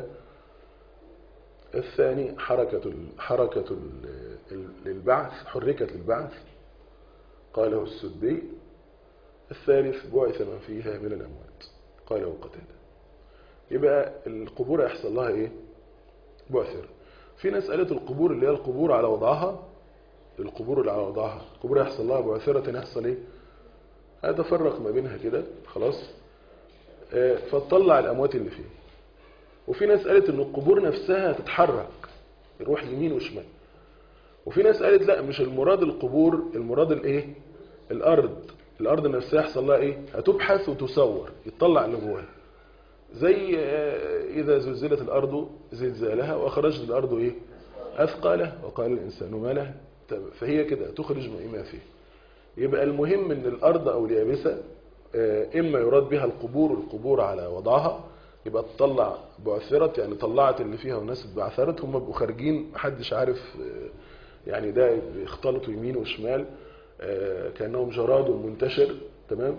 الثاني حركة حركة للبعث، حركت للبعث، قاله السدي. الثالث بعث من فيها من الأموات، قاله قتادة. يبقى القبور يحصل لها إيه؟ بعثر. في ناس قالت القبور اللي هي القبور على وضعها، القبور اللي على وضعها القبور يحصل لها بعثرة، يحصل إيه؟ هتفرق ما بينها كده خلاص، فتطلع الأموات اللي فيه. وفي ناس قالت ان القبور نفسها تتحرك، يروح يمين وشمال. وفي ناس قالت لا، مش المراد القبور، المراد الايه؟ الارض. الارض نفسها يحصل لها ايه؟ هتبحث وتصور، يطلع اللي جواها. زي اذا زلزلت الارض زلزالها واخرجت الارض ايه؟ اثقالها وقال الانسان ما لها. فهي كده تخرج ما فيه. يبقى المهم ان الارض او اليابسه اما يراد بها القبور، القبور على وضعها، يبقى تطلع بعثرت، يعني طلعت اللي فيها والناس اتبعثرت، هم بقوا خارجين محدش عارف، يعني ده يختلطوا يمين وشمال كأنهم جراد منتشر. تمام.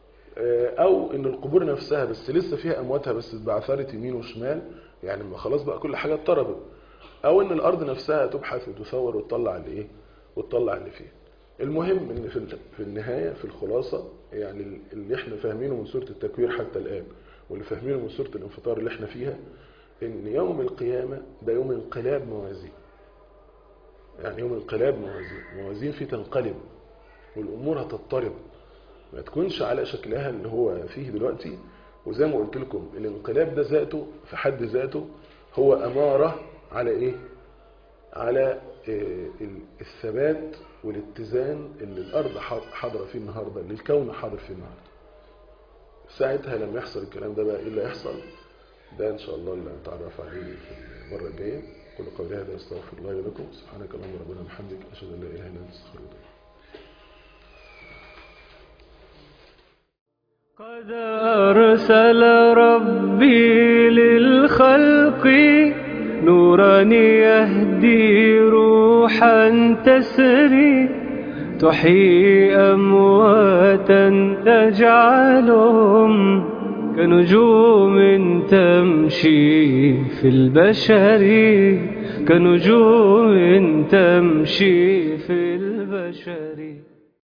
او ان القبور نفسها بس لسه فيها امواتها بس اتبعثرت يمين وشمال، يعني ما خلاص بقى كل حاجه اتطربت. او ان الارض نفسها تبحث وتثور وتطلع اللي ايه وتطلع اللي فيها. المهم ان في النهايه في الخلاصه، يعني اللي احنا فاهمينه من سوره التكوير حتى الان، واللي فاهمينه من سورة الانفطار اللي احنا فيها، ان يوم القيامة ده يوم انقلاب موازين. يعني يوم انقلاب موازين، موازين فيه تنقلب والامور هتضطرب، ما تكونش على شكلها اللي هو فيه دلوقتي. وزي ما قلت لكم الانقلاب ده ذاته في حد ذاته هو امارة على ايه؟ على إيه؟ الثبات والاتزان اللي الارض حاضرة فيه النهاردة، اللي الكون حاضر فيه النهاردة. ساعتها لما يحصل الكلام ده بقى ايه اللي يحصل؟ ده ان شاء الله اللي هنتعرف عليه في المره الجايه. كل قولي هذا استغفر الله لكم. سبحانك اللهم ربنا وبحمدك، اشهد ان لا اله الا انت استغفرك. قد ارسل ربي للخلق نورا يهدي روحا تسري، تحيي أمواتا تجعلهم كنجوم تمشي في البشر، كنجوم تمشي في البشر.